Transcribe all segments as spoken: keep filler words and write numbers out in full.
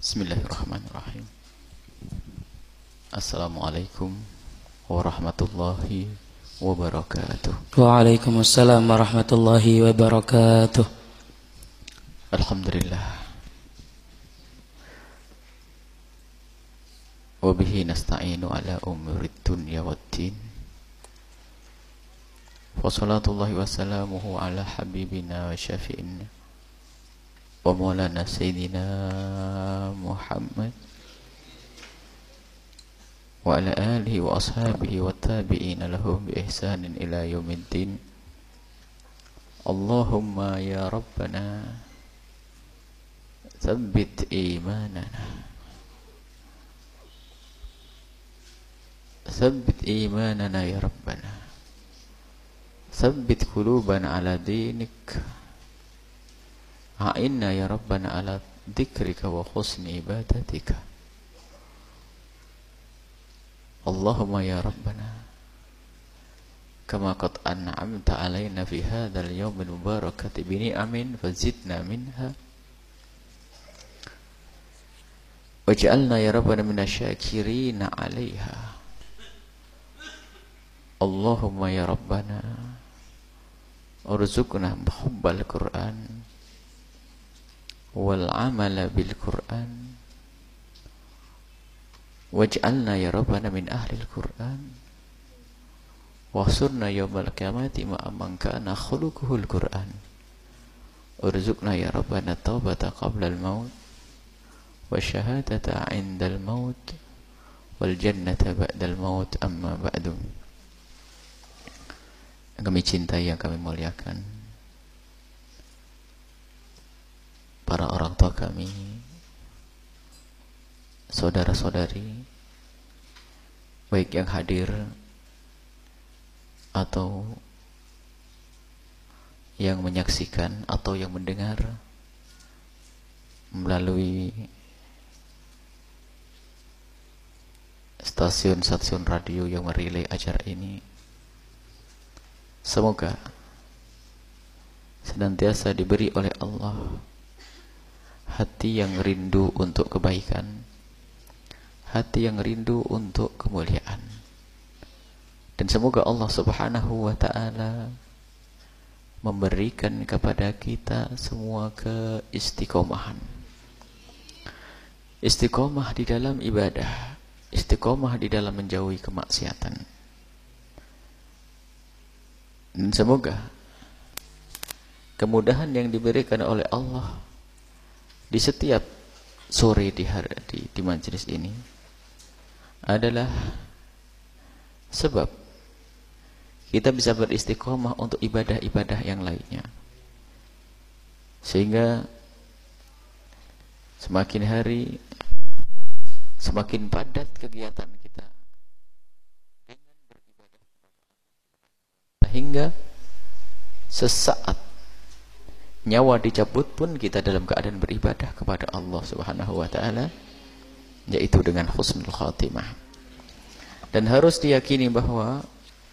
Bismillahirrahmanirrahim. Assalamualaikum warahmatullahi wabarakatuh. Waalaikumsalam warahmatullahi wabarakatuh. Alhamdulillah. Wabihi nasta'inu ala umurid dunya waddin. Wa salatullahi wa salamuhu ala habibina wa syafi'ina wa maulana sayyidina Muhammad wa ala alihi wa ashabihi wa tabi'ina lahum bi ihsanin ila yaumiddin. Allahumma ya Rabbana tsabbit imanana tsabbit imanana ya Rabbana tsabbit qulubana ala dinik. A'inna ya Rabbana ala dzikrika wa husni ibadatika. Allahumma ya Rabbana kama qad an'amta alaina fi hadzal yawmil mubarakati bi ni'amin fazidna minha waj'alna ya Rabbana minasy-syakirina 'alaiha. Allahumma ya Rabbana urzuqna hubbal Qur'an wal amala bil Qur'an waj'alna ya Rabbana min ahlil Qur'an wahsurna yawmal qiyamati ma'a man kana khuluquhul Qur'an urzuqna ya Rabbana taubata qabla al maut wa syahadata 'inda al maut wal jannata ba'da al maut. Amma ba'du. Yang kami cintai, yang kami muliakan, para orang tua kami, saudara-saudari, baik yang hadir atau yang menyaksikan atau yang mendengar melalui stasiun-stasiun radio yang merilai acara ini. Semoga senantiasa diberi oleh Allah hati yang rindu untuk kebaikan, hati yang rindu untuk kemuliaan, dan semoga Allah Subhanahu wa ta'ala memberikan kepada kita semua keistiqomahan, istiqomah di dalam ibadah, istiqomah di dalam menjauhi kemaksiatan. Dan semoga kemudahan yang diberikan oleh Allah di setiap sore di hari di, di majelis ini adalah sebab kita bisa beristiqomah untuk ibadah-ibadah yang lainnya, sehingga semakin hari semakin padat kegiatan kita dengan beribadah, hingga sesaat nyawa dicabut pun kita dalam keadaan beribadah kepada Allah Subhanahu wa ta'ala, yaitu dengan husnul khatimah. Dan harus diyakini bahwa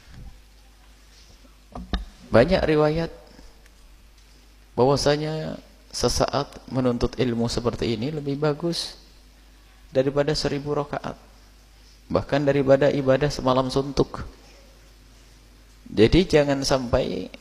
banyak riwayat bahwasanya sesaat menuntut ilmu seperti ini lebih bagus daripada seribu rakaat, bahkan daripada ibadah semalam suntuk. Jadi jangan sampai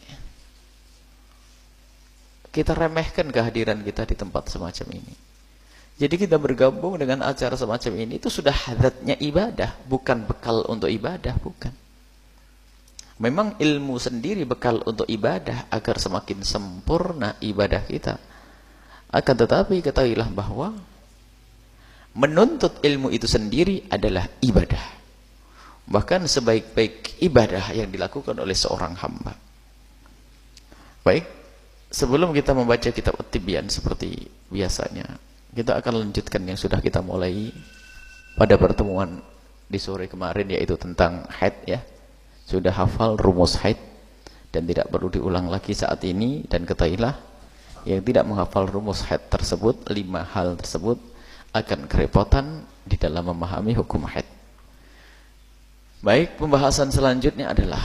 kita remehkan kehadiran kita di tempat semacam ini. Jadi kita bergabung dengan acara semacam ini itu sudah hadatnya ibadah, bukan bekal untuk ibadah, bukan. Memang ilmu sendiri bekal untuk ibadah agar semakin sempurna ibadah kita. Akan tetapi ketahuilah bahwa menuntut ilmu itu sendiri adalah ibadah. Bahkan sebaik-baik ibadah yang dilakukan oleh seorang hamba. Baik, sebelum kita membaca kitab At-Tibyan seperti biasanya, kita akan lanjutkan yang sudah kita mulai pada pertemuan di sore kemarin, yaitu tentang haid ya. Sudah hafal rumus haid dan tidak perlu diulang lagi saat ini. Dan ketahuilah, yang tidak menghafal rumus haid tersebut, lima hal tersebut akan kerepotan di dalam memahami hukum haid. Baik, pembahasan selanjutnya adalah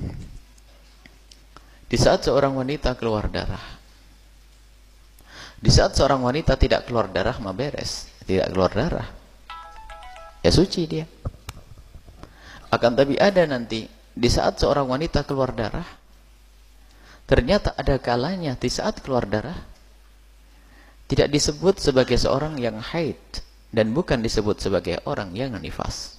di saat seorang wanita keluar darah. Di saat seorang wanita tidak keluar darah mah beres. tidak keluar darah, ya suci dia. Akan tapi ada nanti di saat seorang wanita keluar darah, ternyata ada kalanya di saat keluar darah tidak disebut sebagai seorang yang haid dan bukan disebut sebagai orang yang nifas.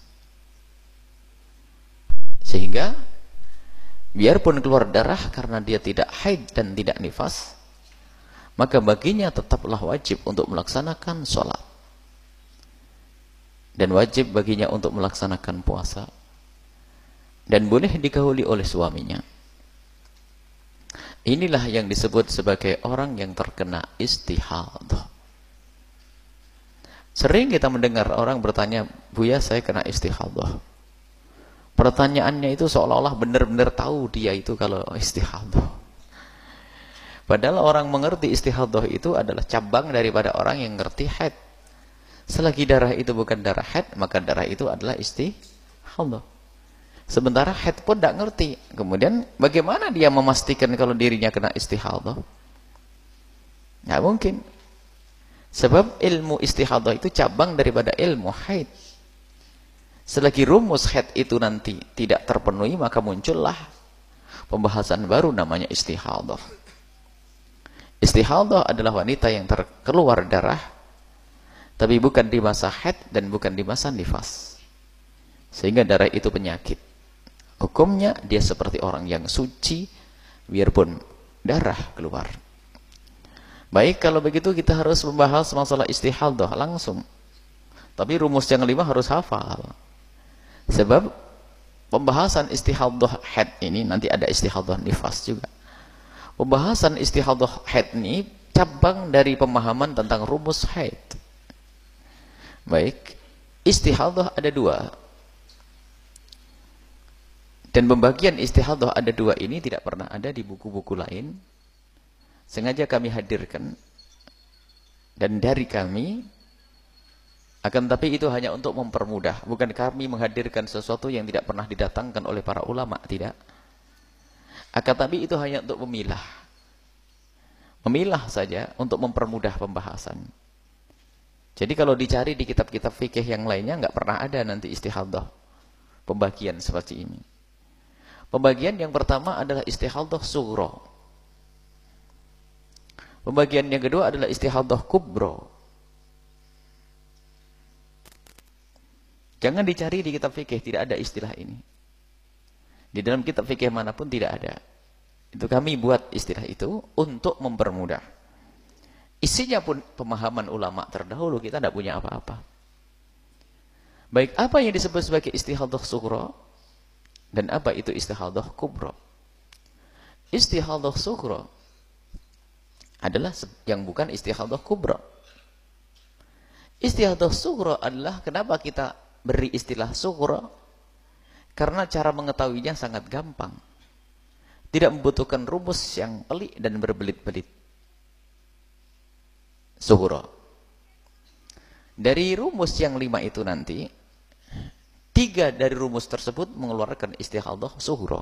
Sehingga biarpun keluar darah karena dia tidak haid dan tidak nifas, maka baginya tetaplah wajib untuk melaksanakan sholat. Dan wajib baginya untuk melaksanakan puasa. Dan boleh digauli oleh suaminya. Inilah yang disebut sebagai orang yang terkena istihadah. Sering kita mendengar orang bertanya, "Buya, saya kena istihadah." Pertanyaannya itu seolah-olah benar-benar tahu dia itu kalau istihadah. Padahal orang mengerti istihadah itu adalah cabang daripada orang yang ngerti haid. Selagi darah itu bukan darah haid, maka darah itu adalah istihadah. Sementara haid pun tidak ngerti. Kemudian bagaimana dia memastikan kalau dirinya kena istihadah? Tidak mungkin. Sebab ilmu istihadah itu cabang daripada ilmu haid. Selagi rumus haid itu nanti tidak terpenuhi, maka muncullah pembahasan baru namanya istihadah. Istihadah adalah wanita yang terkeluar darah, tapi bukan di masa haid dan bukan di masa nifas. Sehingga darah itu penyakit. Hukumnya dia seperti orang yang suci, biarpun darah keluar. Baik, kalau begitu kita harus membahas masalah istihadah langsung. Tapi rumus yang lima harus hafal. Sebab pembahasan istihadah haid ini, nanti ada istihadah nifas juga. Pembahasan istihadah haid ini cabang dari pemahaman tentang rumus haid. Baik, istihadah ada dua. Dan pembagian istihadah ada dua ini tidak pernah ada di buku-buku lain. Sengaja kami hadirkan. Dan dari kami, akan tapi itu hanya untuk mempermudah. Bukan kami menghadirkan sesuatu yang tidak pernah didatangkan oleh para ulama, tidak. Akan tapi itu hanya untuk memilah. Memilah saja untuk mempermudah pembahasan. Jadi kalau dicari di kitab-kitab fikih yang lainnya, nggak pernah ada nanti istihadah. Pembagian seperti ini. Pembagian yang pertama adalah istihadah sughra. Pembagian yang kedua adalah istihadah kubra. Jangan dicari di kitab fikih, tidak ada istilah ini. Di dalam kitab fikih manapun tidak ada. Itu kami buat istilah itu untuk mempermudah. Isinya pun pemahaman ulama terdahulu, kita tidak punya apa-apa. Baik, apa yang disebut sebagai istihadah sughra? Dan apa itu istihadah kubra? Istihadah sughra adalah yang bukan istihadah kubra. Istihadah sughra adalah kenapa kita beri istilah sughra? Karena cara mengetahuinya sangat gampang. Tidak membutuhkan rumus yang pelik dan berbelit-belit. Sughra. Dari rumus yang lima itu nanti, tiga dari rumus tersebut mengeluarkan istihadah sughra.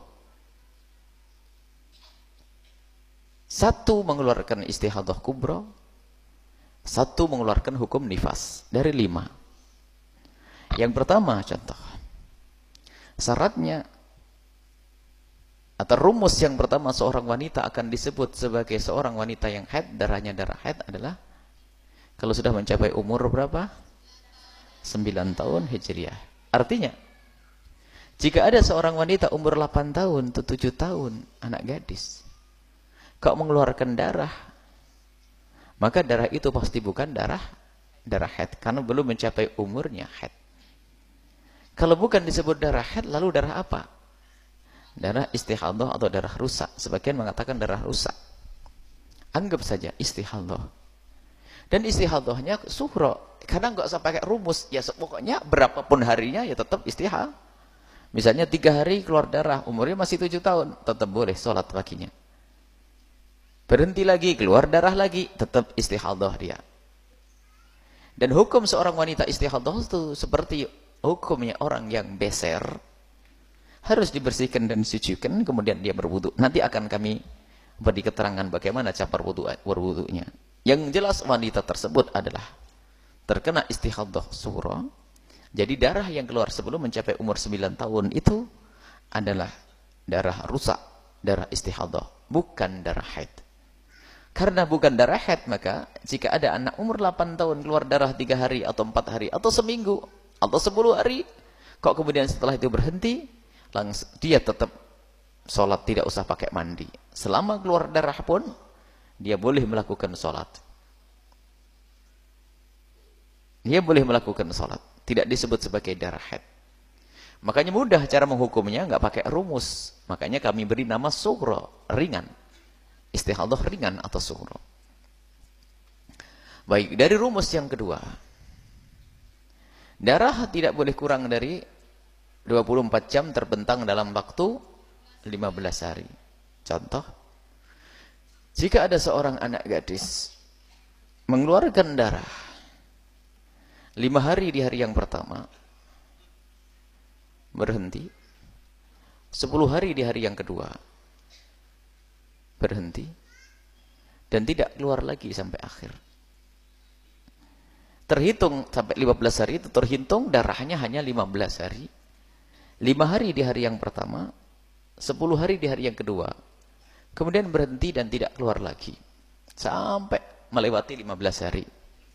Satu mengeluarkan istihadah kubra, satu mengeluarkan hukum nifas. Dari lima. Yang pertama contoh. Syaratnya atau rumus yang pertama seorang wanita akan disebut sebagai seorang wanita yang haid, darahnya darah haid adalah kalau sudah mencapai umur berapa? sembilan tahun Hijriah. Artinya, jika ada seorang wanita umur delapan tahun atau tujuh tahun, anak gadis, kok mengeluarkan darah, maka darah itu pasti bukan darah darah haid, karena belum mencapai umurnya haid. Kalau bukan disebut darah haid, lalu darah apa? Darah istihadah atau darah rusak. Sebagian mengatakan darah rusak. Anggap saja istihadah. Dan istihadahnya sughra. Karena nggak usah pakai rumus. Ya pokoknya berapapun harinya ya tetap istihadah. Misalnya tiga hari keluar darah, umurnya masih tujuh tahun, tetap boleh sholat paginya. Berhenti lagi, keluar darah lagi, tetap istihadah dia. Dan hukum seorang wanita istihadah itu seperti hukumnya orang yang beser. Harus dibersihkan dan disucikan, kemudian dia berwudu. Nanti akan kami beri keterangan bagaimana cara berwudu, berwudunya. Yang jelas wanita tersebut adalah terkena istihadah sughra, jadi darah yang keluar sebelum mencapai umur sembilan tahun itu adalah darah rusak, darah istihadah, bukan darah haid. Karena bukan darah haid, maka jika ada anak umur delapan tahun keluar darah tiga hari atau empat hari atau seminggu atau sepuluh hari, kok kemudian setelah itu berhenti, langsung dia tetap sholat, tidak usah pakai mandi. Selama keluar darah pun dia boleh melakukan sholat. Dia boleh melakukan sholat, tidak disebut sebagai darah haid. Makanya mudah cara menghukumnya, nggak pakai rumus. Makanya kami beri nama sughra, ringan. Istihadah ringan atau sughra. Baik, dari rumus yang kedua, darah tidak boleh kurang dari dua puluh empat jam terbentang dalam waktu lima belas hari. Contoh, jika ada seorang anak gadis mengeluarkan darah lima hari di hari yang pertama, berhenti, sepuluh hari di hari yang kedua, berhenti, dan tidak keluar lagi sampai akhir. Terhitung sampai lima belas hari itu terhitung darahnya hanya lima belas hari. lima hari di hari yang pertama, sepuluh hari di hari yang kedua, kemudian berhenti dan tidak keluar lagi sampai melewati lima belas hari.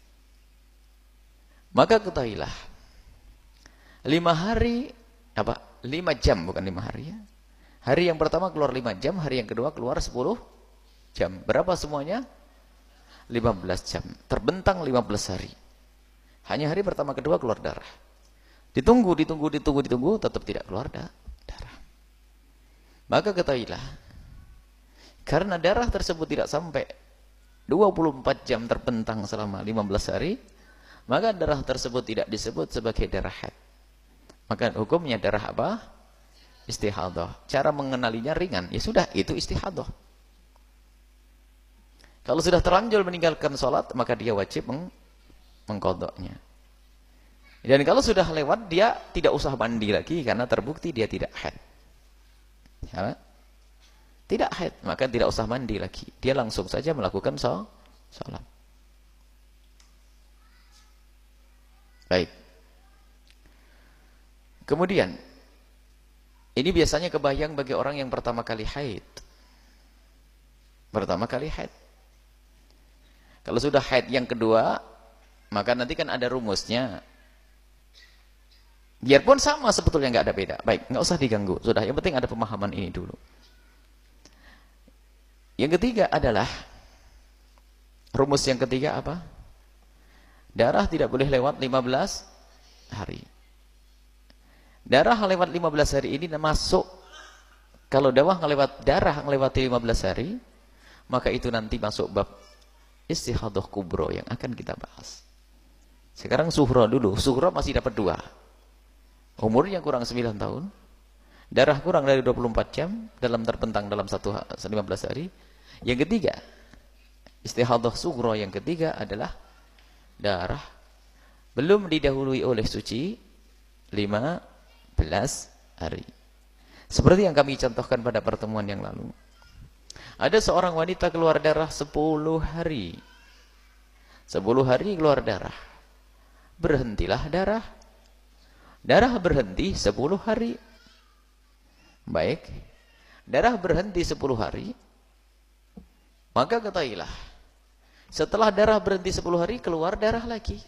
Maka ketahuilah, lima hari, apa? lima jam, bukan lima hari ya. Hari yang pertama keluar lima jam, hari yang kedua keluar sepuluh jam. Berapa semuanya? lima belas jam. Terbentang lima belas hari. Hanya hari pertama kedua keluar darah. Ditunggu, ditunggu, ditunggu, ditunggu, tetap tidak keluar darah. Maka ketahuilah, karena darah tersebut tidak sampai dua puluh empat jam terbentang selama lima belas hari, maka darah tersebut tidak disebut sebagai darah haid. Maka hukumnya darah apa? Istihadah. Cara mengenalinya ringan. Ya sudah, itu istihadah. Kalau sudah terlanjur meninggalkan sholat, maka dia wajib meng mengkodoknya. Dan kalau sudah lewat, dia tidak usah mandi lagi karena terbukti dia tidak haid. Ya, tidak haid, maka tidak usah mandi lagi. Dia langsung saja melakukan sholat. Baik. Kemudian, ini biasanya kebayang bagi orang yang pertama kali haid. Pertama kali haid. Kalau sudah haid yang kedua, maka nanti kan ada rumusnya. Biarpun sama sebetulnya, nggak ada beda. Baik, nggak usah diganggu. Sudah, yang penting ada pemahaman ini dulu. Yang ketiga adalah, rumus yang ketiga apa? Darah tidak boleh lewat lima belas hari. Darah lewat lima belas hari ini masuk. Kalau darah lewat darah melewati lima belas hari, maka itu nanti masuk bab istihadah kubro yang akan kita bahas. Sekarang sughra dulu. Sughra masih dapat dua. Umurnya kurang sembilan tahun. Darah kurang dari dua puluh empat jam dalam terbentang dalam satu lima belas hari. Yang ketiga, istihadah sughra yang ketiga adalah darah belum didahului oleh suci lima belas hari. Seperti yang kami contohkan pada pertemuan yang lalu. Ada seorang wanita keluar darah sepuluh hari. sepuluh hari keluar darah. Berhentilah darah. Darah berhenti sepuluh hari. Baik. Darah berhenti sepuluh hari. Maka ketahuilah, setelah darah berhenti sepuluh hari, keluar darah lagi.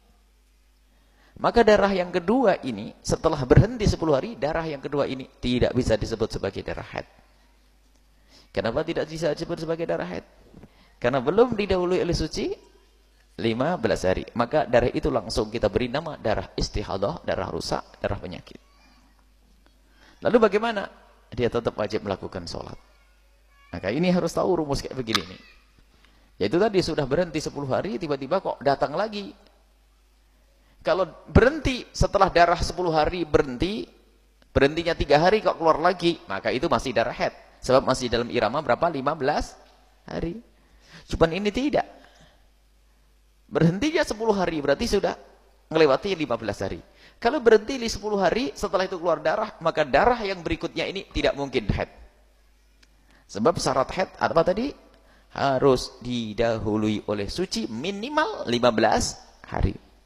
Maka darah yang kedua ini, setelah berhenti sepuluh hari, darah yang kedua ini tidak bisa disebut sebagai darah haid. Kenapa tidak bisa disebut sebagai darah haid? Karena belum didahului oleh suci lima belas hari. Maka darah itu langsung kita beri nama darah istihadah, darah rusak, darah penyakit. Lalu bagaimana? Dia tetap wajib melakukan sholat. Maka ini harus tahu rumus kayak begini nih. Yaitu tadi sudah berhenti sepuluh hari, tiba-tiba kok datang lagi. Kalau berhenti setelah darah sepuluh hari berhenti, berhentinya tiga hari kok keluar lagi, maka itu masih darah haid. Sebab masih dalam irama berapa? lima belas hari. Cuman ini tidak. Berhentinya sepuluh hari berarti sudah melewati lima belas hari. Kalau berhenti di sepuluh hari setelah itu keluar darah, maka darah yang berikutnya ini tidak mungkin haid. Sebab syarat haid apa tadi? Harus didahului oleh suci minimal lima belas hari.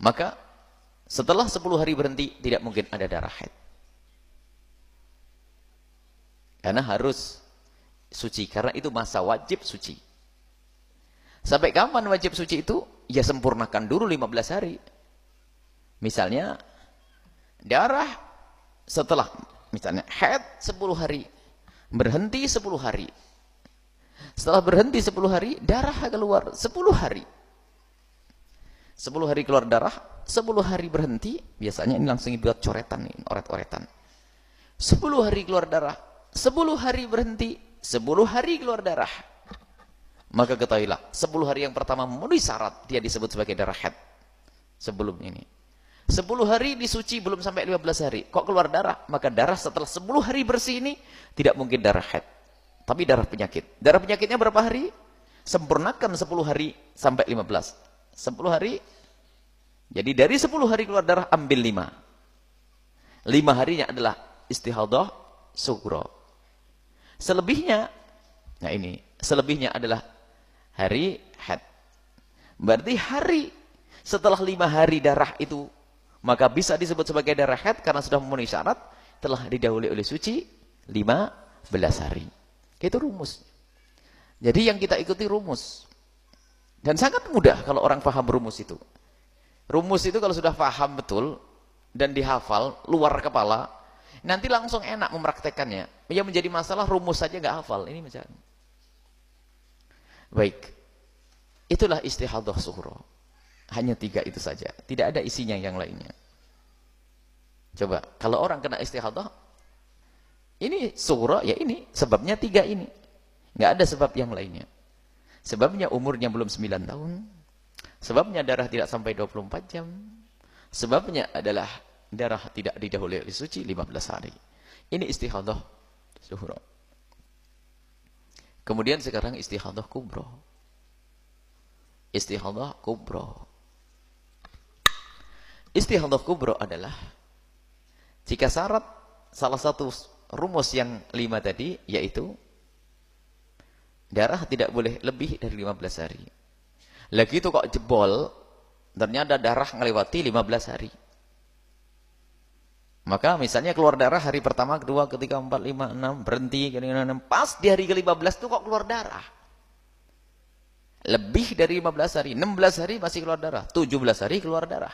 Maka setelah sepuluh hari berhenti, tidak mungkin ada darah haid. Karena harus suci, karena itu masa wajib suci. Sampai kapan wajib suci itu? Ya sempurnakan dulu lima belas hari. Misalnya, darah setelah, misalnya haid sepuluh hari, berhenti sepuluh hari. Setelah berhenti sepuluh hari, darah keluar sepuluh hari. sepuluh hari keluar darah, sepuluh hari berhenti, biasanya ini langsung dibuat coretan nih, oret-oretan. sepuluh hari keluar darah, sepuluh hari berhenti, sepuluh hari keluar darah. Maka ketahuilah, sepuluh hari yang pertama memenuhi syarat, dia disebut sebagai darah haid. Sebelum ini. sepuluh hari disuci belum sampai lima belas hari, kok keluar darah? Maka darah setelah sepuluh hari bersih ini tidak mungkin darah haid, tapi darah penyakit. Darah penyakitnya berapa hari? Sempurnakan sepuluh hari sampai lima belas. sepuluh hari. Jadi dari sepuluh hari keluar darah ambil lima. lima harinya adalah istihadah sughra. Selebihnya, nah ini, selebihnya adalah hari haid. Berarti hari setelah lima hari darah itu, maka bisa disebut sebagai darah haid karena sudah memenuhi syarat, telah didahului oleh suci lima belas hari. Itu rumus. Jadi yang kita ikuti rumus. Dan sangat mudah kalau orang paham rumus itu. Rumus itu kalau sudah paham betul dan dihafal luar kepala, nanti langsung enak mempraktekannya. Yang menjadi masalah rumus saja nggak hafal. Ini misalnya. Baik. Itulah istihadah sughra. Hanya tiga itu saja. Tidak ada isinya yang lainnya. Coba, kalau orang kena istihadah, ini sughra, ya ini. Sebabnya tiga ini. Nggak ada sebab yang lainnya. Sebabnya umurnya belum sembilan tahun. Sebabnya darah tidak sampai dua puluh empat jam. Sebabnya adalah darah tidak didahului oleh suci lima belas hari. Ini istihadah sughra. Kemudian sekarang istihadah kubra. Istihadah kubra. Istihadah kubra adalah jika syarat salah satu rumus yang lima tadi, yaitu darah tidak boleh lebih dari lima belas hari. Lagi itu kok jebol, ternyata darah melewati lima belas hari. Maka misalnya keluar darah hari pertama, kedua, ketiga, empat, lima, enam, berhenti, enam, pas di hari ke lima belas itu kok keluar darah. Lebih dari lima belas hari, enam belas hari masih keluar darah, tujuh belas hari keluar darah.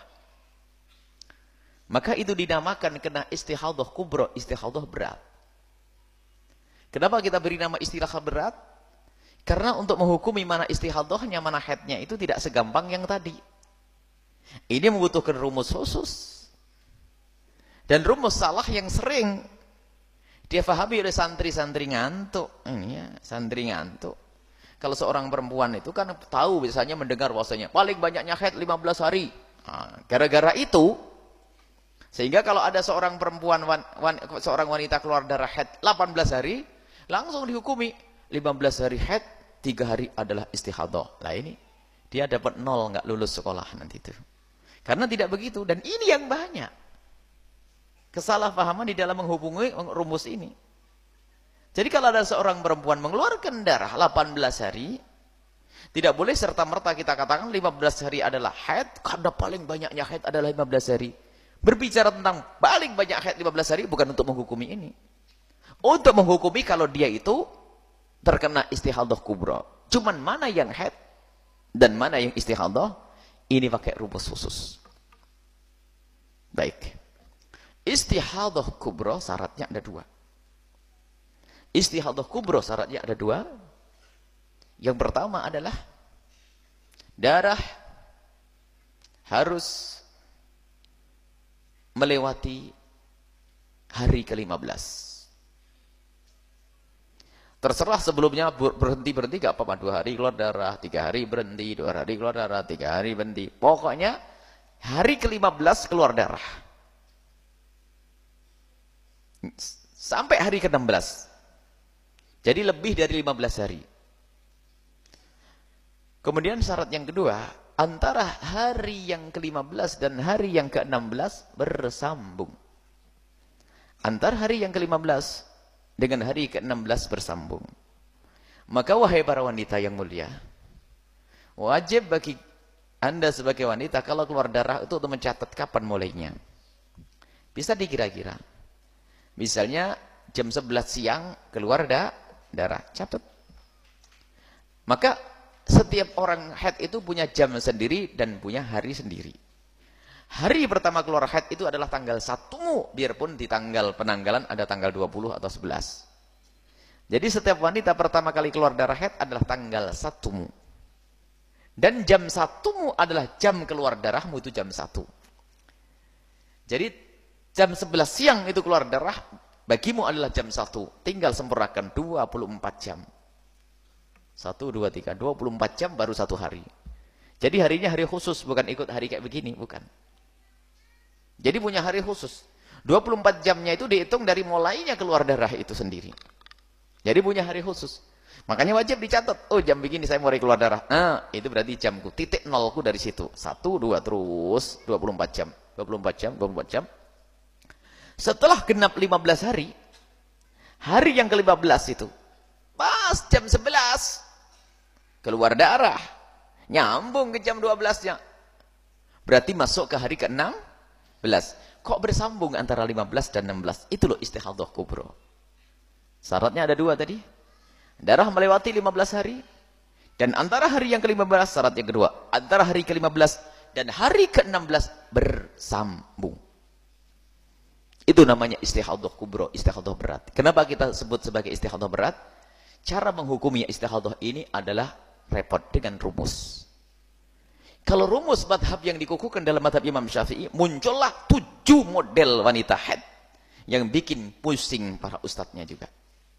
Maka itu dinamakan kena istihadah kubra, istihadah berat. Kenapa kita beri nama istihadah berat? Karena untuk menghukumi mana istihadahnya, mana haidnya itu tidak segampang yang tadi. Ini membutuhkan rumus khusus. Dan rumus salah yang sering dia pahami oleh santri-santri ngantuk. Ini ya, santri ngantuk. Kalau seorang perempuan itu kan tahu biasanya mendengar bahwasanya paling banyaknya haid lima belas hari. Gara-gara nah, itu, sehingga kalau ada seorang perempuan, wan, wan, seorang wanita keluar darah haid delapan belas hari, langsung dihukumi lima belas hari haid, tiga hari adalah istihadah. Lah ini dia dapat nol, nggak lulus sekolah nanti itu. Karena tidak begitu, dan ini yang banyak kesalahpahaman di dalam menghubungi rumus ini. Jadi kalau ada seorang perempuan mengeluarkan darah delapan belas hari, tidak boleh serta-merta kita katakan lima belas hari adalah haid, karena paling banyaknya haid adalah lima belas hari. Berbicara tentang paling banyak haid lima belas hari bukan untuk menghukumi ini. Untuk menghukumi kalau dia itu terkena istihadah kubra. Cuman mana yang haid dan mana yang istihadah, ini pakai rumus khusus. Baik. Istihadah kubra syaratnya ada dua. Istihadah kubra syaratnya ada dua. Yang pertama adalah darah harus melewati hari ke lima belas. Terserah sebelumnya berhenti-berhenti gak apa-apa, dua hari keluar darah, tiga hari berhenti, dua hari keluar darah, tiga hari berhenti. Pokoknya hari ke lima belas keluar darah. Sampai hari ke enam belas. Jadi lebih dari lima belas hari. Kemudian syarat yang kedua, antara hari yang ke lima belas dan hari yang ke enam belas bersambung. Antara hari yang ke lima belas dengan hari ke enam belas bersambung. Maka wahai para wanita yang mulia, wajib bagi Anda sebagai wanita kalau keluar darah itu untuk mencatat kapan mulainya. Bisa dikira-kira. Misalnya jam sebelas siang keluar da, darah, catat. Maka setiap orang haid itu punya jam sendiri dan punya hari sendiri. Hari pertama keluar haid itu adalah tanggal satu, biarpun di tanggal penanggalan ada tanggal dua puluh atau sebelas. Jadi setiap wanita pertama kali keluar darah haid adalah tanggal satu. Dan jam satu adalah jam keluar darahmu itu jam satu. Jadi jam sebelas siang itu keluar darah, bagimu adalah jam satu. Tinggal sempurnakan dua puluh empat jam. satu, dua, tiga, dua puluh empat jam baru satu hari. Jadi harinya hari khusus, bukan ikut hari kayak begini, bukan. Jadi punya hari khusus. dua puluh empat jamnya itu dihitung dari mulainya keluar darah itu sendiri. Jadi punya hari khusus. Makanya wajib dicatat. Oh jam begini saya mulai keluar darah. Nah itu berarti jamku. Titik nolku dari situ. Satu, dua, terus. dua puluh empat jam. dua puluh empat jam, dua puluh empat jam. Setelah genap lima belas hari. Hari yang ke lima belas itu. Pas jam sebelas. Keluar darah. Nyambung ke jam dua belasnya. Berarti masuk ke hari ke enam belas. Kok bersambung antara lima belas dan enam belas? Itu loh istihadhah kubro. Syaratnya ada dua tadi. Darah melewati lima belas hari. Dan antara hari yang ke lima belas, syarat yang kedua. Antara hari ke lima belas dan hari ke enam belas bersambung. Itu namanya istihadhah kubro, istihadhah berat. Kenapa kita sebut sebagai istihadhah berat? Cara menghukumi istihadhah ini adalah repot dengan rumus. Kalau rumus madhab yang dikukuhkan dalam madhab Imam Syafi'i, muncullah tujuh model wanita haid yang bikin pusing para ustadznya juga.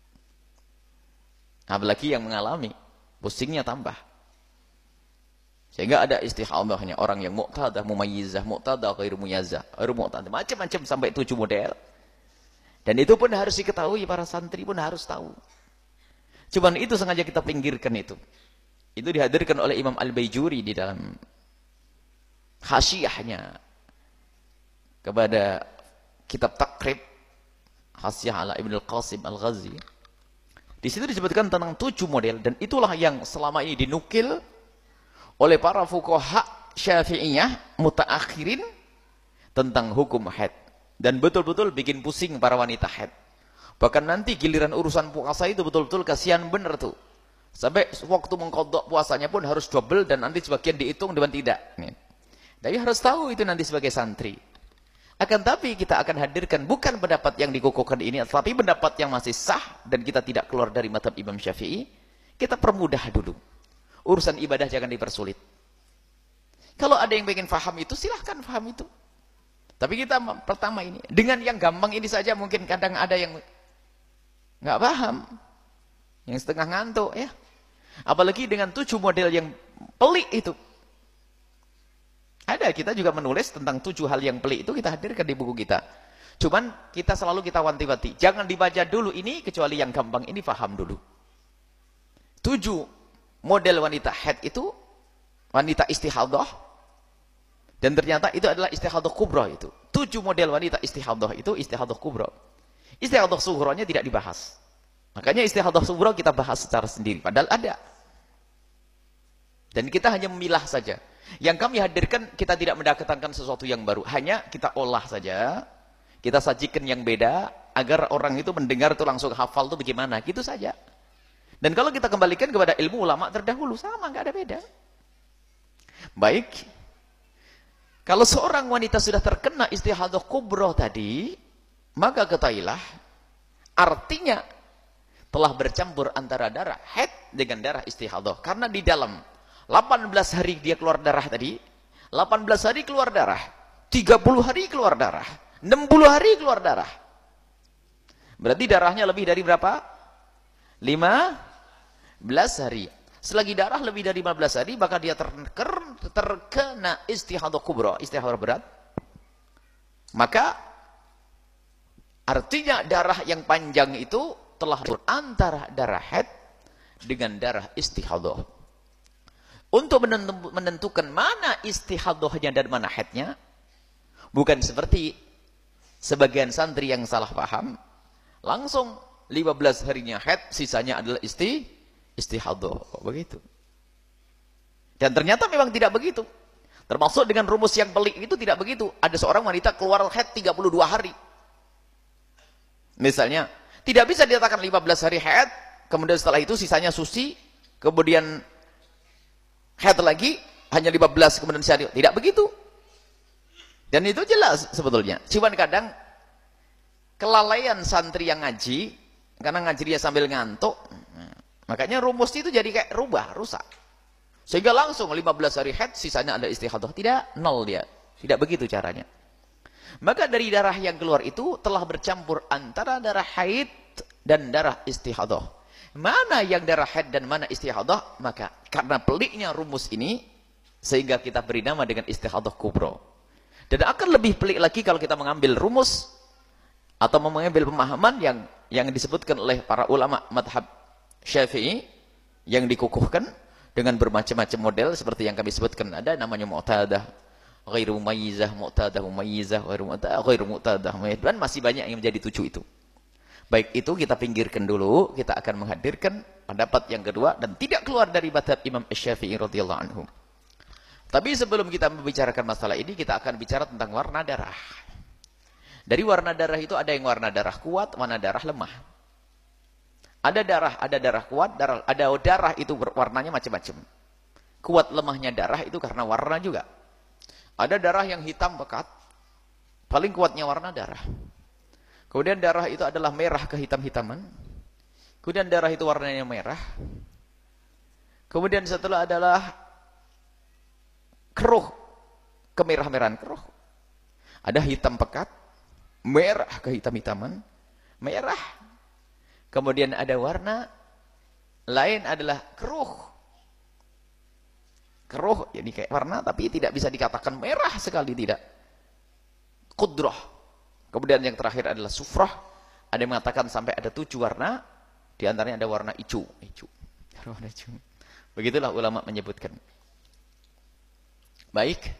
Apalagi yang mengalami, pusingnya tambah. Sehingga ada istihadahnya orang yang muqtadah, mumayyizah, muqtadah, ghairu muyazzah, ghairu muqtadah, macam-macam sampai tujuh model. Dan itu pun harus diketahui, para santri pun harus tahu. Cuman itu sengaja kita pinggirkan itu. Itu dihadirkan oleh Imam Al-Baijuri di dalam khasyiahnya kepada kitab Takrib Khasyiah ala Ibn Al-Qasim Al-Ghazi. Di situ disebutkan tentang tujuh model, dan itulah yang selama ini dinukil oleh para fuqaha Syafi'iyah mutaakhirin tentang hukum haid, dan betul-betul bikin pusing para wanita haid. Bahkan nanti giliran urusan puasa itu betul-betul kasihan bener tuh. Sampai waktu mengkodok puasanya pun harus double, dan nanti sebagian dihitung dan tidak. Nih. Tapi harus tahu itu nanti sebagai santri. Akan tapi kita akan hadirkan bukan pendapat yang dikukuhkan ini, tapi pendapat yang masih sah dan kita tidak keluar dari mazhab Imam Syafi'i. Kita permudah dulu. Urusan ibadah jangan dipersulit. Kalau ada yang pengen paham itu, silahkan paham itu. Tapi kita pertama ini, dengan yang gampang ini saja mungkin kadang ada yang nggak paham, yang setengah ngantuk ya. Apalagi dengan tujuh model yang pelik itu. Ada, kita juga menulis tentang tujuh hal yang pelik itu, kita hadirkan di buku kita. Cuman kita selalu kita wanti-wanti, jangan dibaca dulu ini kecuali yang gampang ini paham dulu. Tujuh model wanita haid itu wanita istihadhah, dan ternyata itu adalah istihadhah kubra itu. Tujuh model wanita istihadhah itu istihadhah kubra. Istihadhah sughronya tidak dibahas. Makanya istihadhah sughra kita bahas secara sendiri, padahal ada. Dan kita hanya memilah saja. Yang kami hadirkan, kita tidak mendatangkan sesuatu yang baru, hanya kita olah saja, kita sajikan yang beda agar orang itu mendengar itu langsung hafal itu bagaimana, gitu saja. Dan kalau kita kembalikan kepada ilmu ulama terdahulu, sama, nggak ada beda. Baik, kalau seorang wanita sudah terkena istihadhah kubra tadi, maka ketahuilah artinya telah bercampur antara darah haid dengan darah istihadhah. Karena di dalam delapan belas hari dia keluar darah tadi, delapan belas hari keluar darah, tiga puluh hari keluar darah, enam puluh hari keluar darah. Berarti darahnya lebih dari berapa? lima belas hari. Selagi darah lebih dari lima belas hari, maka dia terker, terkena istihadhah kubra, istihadhah berat. Maka artinya darah yang panjang itu telah antara darah haid dengan darah istihadhah. Untuk menentukan mana istihadhahnya dan mana haidnya, bukan seperti sebagian santri yang salah paham, langsung lima belas harinya haid, sisanya adalah isti, istihadhah, begitu. Dan ternyata memang tidak begitu. Termasuk dengan rumus yang pelik itu tidak begitu. Ada seorang wanita keluar haid tiga puluh dua hari. Misalnya, tidak bisa dikatakan lima belas hari haid, kemudian setelah itu sisanya suci, kemudian haid lagi, hanya lima belas, kemudian sehari. Tidak begitu. Dan itu jelas sebetulnya. Cuman kadang, kelalaian santri yang ngaji, karena ngaji dia sambil ngantuk, makanya rumus itu jadi kayak rubah, rusak. Sehingga langsung lima belas hari haid, sisanya ada istihadah. Tidak, nol dia. Tidak begitu caranya. Maka dari darah yang keluar itu telah bercampur antara darah haid dan darah istihadah. Mana yang darah haid dan mana istihadah? Maka karena peliknya rumus ini, sehingga kita beri nama dengan istihadah kubro. Dan akan lebih pelik lagi kalau kita mengambil rumus atau mengambil pemahaman yang yang disebutkan oleh para ulama madhab Syafi'i yang dikukuhkan dengan bermacam-macam model seperti yang kami sebutkan. Ada namanya mu'tadah, ghairu mumayyizah, mu'tadah mumayyizah, ghairu mu'tadah, ghairu mu'tadah, dan masih banyak yang menjadi tujuh itu. Baik, itu kita pinggirkan dulu, kita akan menghadirkan pendapat yang kedua dan tidak keluar dari madhab Imam Syafi'i radhiyallahu anhu. Tapi sebelum kita membicarakan masalah ini, kita akan bicara tentang warna darah. Dari warna darah itu ada yang warna darah kuat, warna darah lemah. Ada darah, ada darah kuat, darah, ada darah itu warnanya macam-macam. Kuat lemahnya darah itu karena warna juga. Ada darah yang hitam pekat, paling kuatnya warna darah. Kemudian darah itu adalah merah kehitam-hitaman. Kemudian darah itu warnanya merah. Kemudian setelah adalah keruh, kemerah-merahan keruh. Ada hitam pekat, merah kehitam-hitaman, merah. Kemudian ada warna lain adalah keruh. Keruh, jadi kayak warna tapi tidak bisa dikatakan merah sekali, tidak. Qudrah. Kemudian yang terakhir adalah sufrah. Ada yang mengatakan sampai ada tujuh warna, di antaranya ada warna hijau. Hijau. Warna hijau. Begitulah ulama menyebutkan. Baik.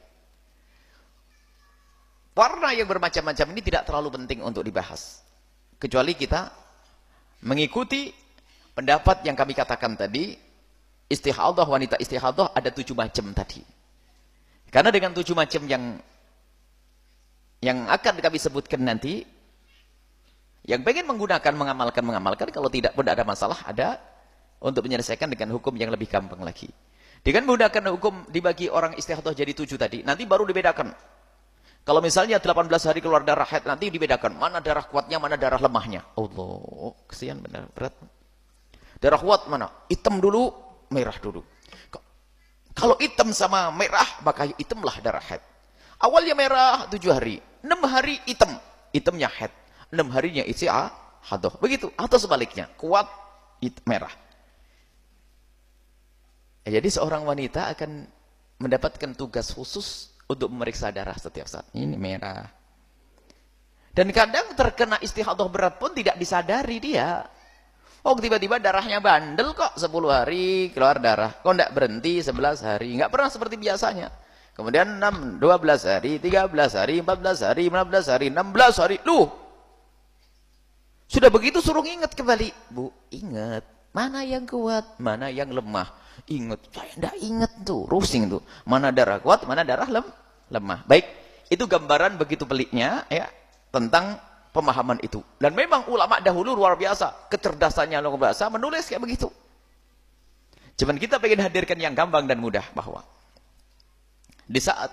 Warna yang bermacam-macam ini tidak terlalu penting untuk dibahas. Kecuali kita mengikuti pendapat yang kami katakan tadi, istihadah, wanita istihadah ada tujuh macam tadi. Karena dengan tujuh macam yang yang akan kami sebutkan nanti, yang pengen menggunakan, mengamalkan, mengamalkan, kalau tidak pun ada masalah, ada untuk menyelesaikan dengan hukum yang lebih gampang lagi. Dengan menggunakan hukum dibagi orang istihadah jadi tujuh tadi, nanti baru dibedakan. Kalau misalnya delapan belas hari keluar darah haid, nanti dibedakan mana darah kuatnya, mana darah lemahnya. Allah, kesian benar, berat. Darah kuat mana? Hitam dulu, merah dulu. Kalau hitam sama merah, maka hitamlah darah haid. Awalnya merah tujuh hari, enam hari hitam, hitamnya haid. enam harinya istihadah. Begitu, atau sebaliknya, kuat merah. Ya, jadi seorang wanita akan mendapatkan tugas khusus untuk memeriksa darah setiap saat. Ini merah. Dan kadang terkena istihadah berat pun tidak disadari dia. Oh, tiba-tiba darahnya bandel kok, sepuluh hari keluar darah. Kok tidak berhenti sebelas hari? Nggak pernah seperti biasanya. Kemudian enam, dua belas hari, tiga belas hari, empat belas hari, lima belas hari, enam belas hari. Loh, sudah begitu suruh ingat kembali. Bu, ingat. Mana yang kuat, mana yang lemah. Ingat, saya tidak ingat tuh, rusing tuh. Mana darah kuat, mana darah lem, lemah. Baik, itu gambaran begitu peliknya ya tentang pemahaman itu. Dan memang ulama dahulu luar biasa, kecerdasannya luar biasa menulis kayak begitu. Cuman kita pengen hadirkan yang gampang dan mudah, bahwa di saat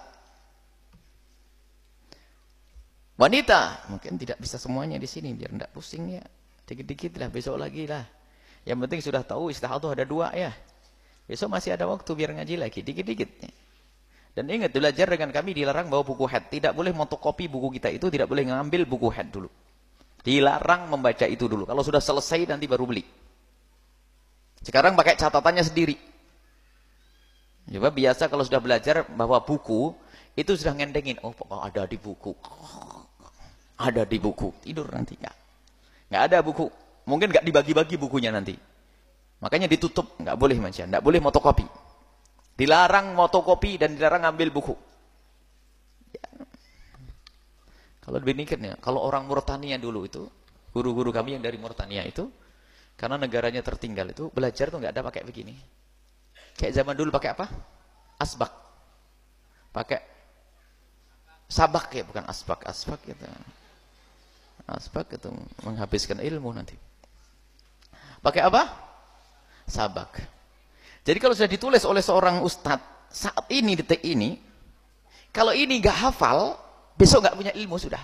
wanita, mungkin tidak bisa semuanya di sini biar tidak pusing ya. Dikit-dikit lah, besok lagi lah. Yang penting sudah tahu istihadah ada dua ya. Besok masih ada waktu biar ngaji lagi, dikit-dikit. Dan ingat, belajar dengan kami dilarang bawa buku haid. Tidak boleh motokopi buku kita itu, tidak boleh ngambil buku haid dulu. Dilarang membaca itu dulu. Kalau sudah selesai nanti baru beli. Sekarang pakai catatannya sendiri. Coba biasa kalau sudah belajar bahwa buku, itu sudah ngendengin. Oh, pokoknya ada di buku. Ada di buku. Tidur nanti. Nggak, nggak ada buku. Mungkin nggak dibagi-bagi bukunya nanti. Makanya ditutup, nggak boleh macam, nggak boleh motokopi. Dilarang motokopi dan dilarang ngambil buku. Ya. Kalau demikian, kalau orang Mauritania dulu itu, guru-guru kami yang dari Mauritania itu, karena negaranya tertinggal itu, belajar tuh nggak ada pakai begini. Kayak zaman dulu pakai apa? Asbak. Pakai sabak ya, bukan asbak. Asbak itu. Asbak itu menghabiskan ilmu nanti. Pakai apa? Sabak. Jadi kalau sudah ditulis oleh seorang ustadz saat ini, detik ini, kalau ini nggak hafal, besok nggak punya ilmu sudah.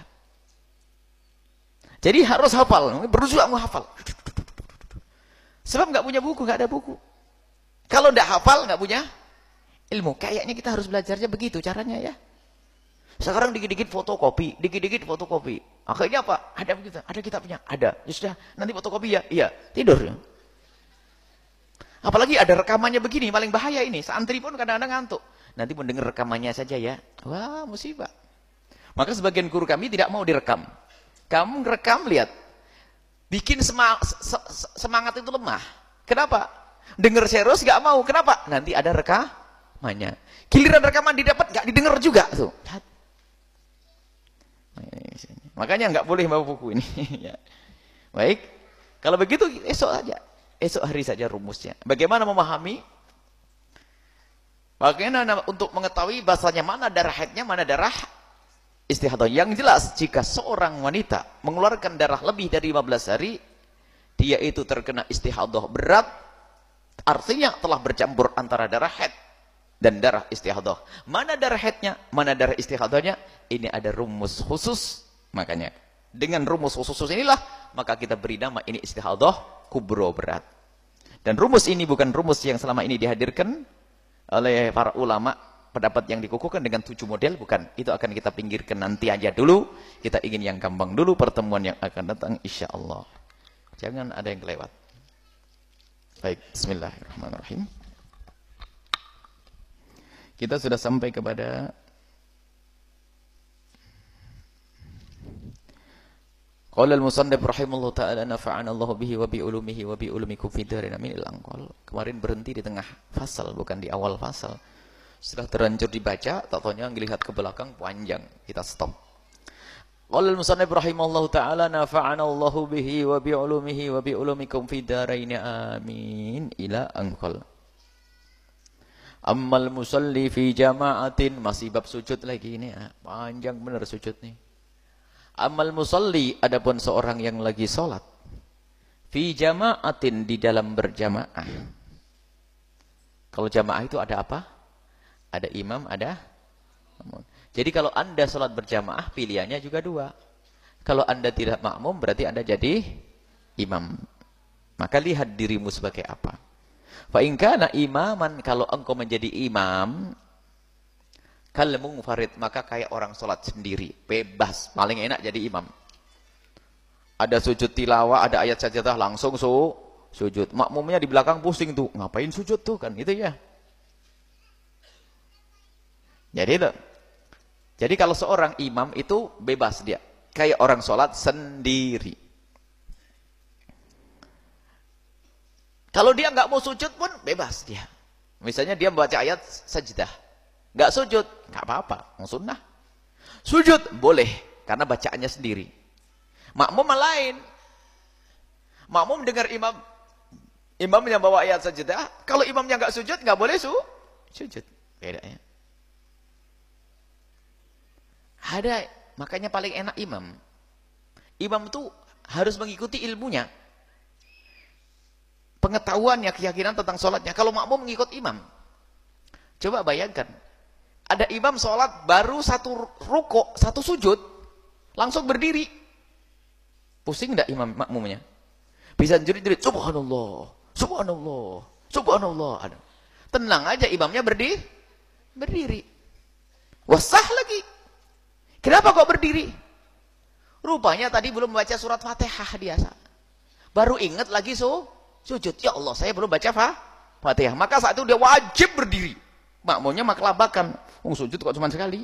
Jadi harus hafal, berusaha mau hafal. Sebab nggak punya buku, nggak ada buku. Kalau nggak hafal, nggak punya ilmu. Kayaknya kita harus belajarnya begitu caranya ya. Sekarang dikit-dikit fotokopi, dikit-dikit fotokopi. Akhirnya apa? Ada begitu, ada kitabnya, ada. Ya sudah, nanti fotokopi ya, iya, tidur. Ya. Apalagi ada rekamannya begini, paling bahaya ini. Santri pun kadang-kadang ngantuk. Nanti mendengar rekamannya saja ya. Wah, musibah. Maka sebagian guru kami tidak mau direkam. Kamu rekam, lihat. Bikin semangat, semangat itu lemah. Kenapa? Dengar serius gak mau. Kenapa? Nanti ada rekamannya. Giliran rekaman didapat gak didengar juga tuh. Makanya nggak boleh bawa buku ini. Baik. Kalau begitu esok aja. Esok hari saja rumusnya. Bagaimana memahami? Bagaimana untuk mengetahui bahasanya mana darah haidnya, mana darah istihadah. Yang jelas, jika seorang wanita mengeluarkan darah lebih dari lima belas hari, dia itu terkena istihadah berat, artinya telah bercampur antara darah haid dan darah istihadah. Mana darah haidnya, mana darah istihadahnya, ini ada rumus khusus. Makanya, dengan rumus khusus inilah, maka kita beri nama ini istihadah kubro berat. Dan rumus ini bukan rumus yang selama ini dihadirkan oleh para ulama, pendapat yang dikukuhkan dengan tujuh model, bukan. Itu akan kita pinggirkan nanti aja dulu. Kita ingin yang gampang dulu, pertemuan yang akan datang insya Allah. Jangan ada yang kelewat. Baik, bismillahirrahmanirrahim. Kita sudah sampai kepada Qala al-musannif rahimahullah ta'ala nafa'ana Allah bihi wa bi ulumihi wa bi ulumikum fi darin amin al-anqal. Kemarin berhenti di tengah fasal, bukan di awal fasal. Setelah terlanjur dibaca, tak taunya ngelihat ke belakang panjang. Kita stop. Qala al-musannif rahimahullah ta'ala nafa'ana Allah bihi wa bi ulumihi wa bi ulumikum fi darin amin ila anqal. Ammal musalli fi jama'atin, masih bab sujud lagi ini ya. Panjang benar sujud nih. Amal musalli, adapun seorang yang lagi sholat fi jama'atin, di dalam berjamaah. Kalau jamaah itu ada apa? Ada imam, ada makmum. Jadi kalau anda sholat berjamaah, pilihannya juga dua. Kalau anda tidak makmum, berarti anda jadi imam. Maka lihat dirimu sebagai apa. Fa in kana imaman, kalau engkau menjadi imam, kal munfarid, maka kayak orang sholat sendiri, bebas, paling enak jadi imam. Ada sujud tilawah, ada ayat sajadah, langsung su, sujud. Makmumnya di belakang pusing tuh, ngapain sujud tuh kan, itu ya. Jadi itu. Jadi kalau seorang imam itu bebas dia, kayak orang sholat sendiri. Kalau dia nggak mau sujud pun bebas dia. Misalnya dia membaca ayat sajadah, nggak sujud, nggak apa-apa, sunnah. Sujud boleh, karena bacaannya sendiri. Makmum lain. Makmum dengar imam, imam yang bawa ayat sajadah, kalau imamnya nggak sujud, nggak boleh su, sujud. Bedanya. Ada, makanya paling enak imam. Imam itu harus mengikuti ilmunya, pengetahuannya, keyakinan tentang sholatnya. Kalau makmum mengikut imam, coba bayangkan. Ada imam sholat baru satu rukuk, satu sujud, langsung berdiri. Pusing enggak imam makmumnya? Bisa jerit-jerit, subhanallah, subhanallah, subhanallah. Tenang aja, imamnya berdiri. Berdiri. Wasah lagi. Kenapa kok berdiri? Rupanya tadi belum baca surat Fatihah dia. Baru ingat lagi su, sujud. Ya Allah, saya belum baca Fatihah. Maka saat itu dia wajib berdiri. Makmumnya maklabakan. Oh, sujud kok cuma sekali.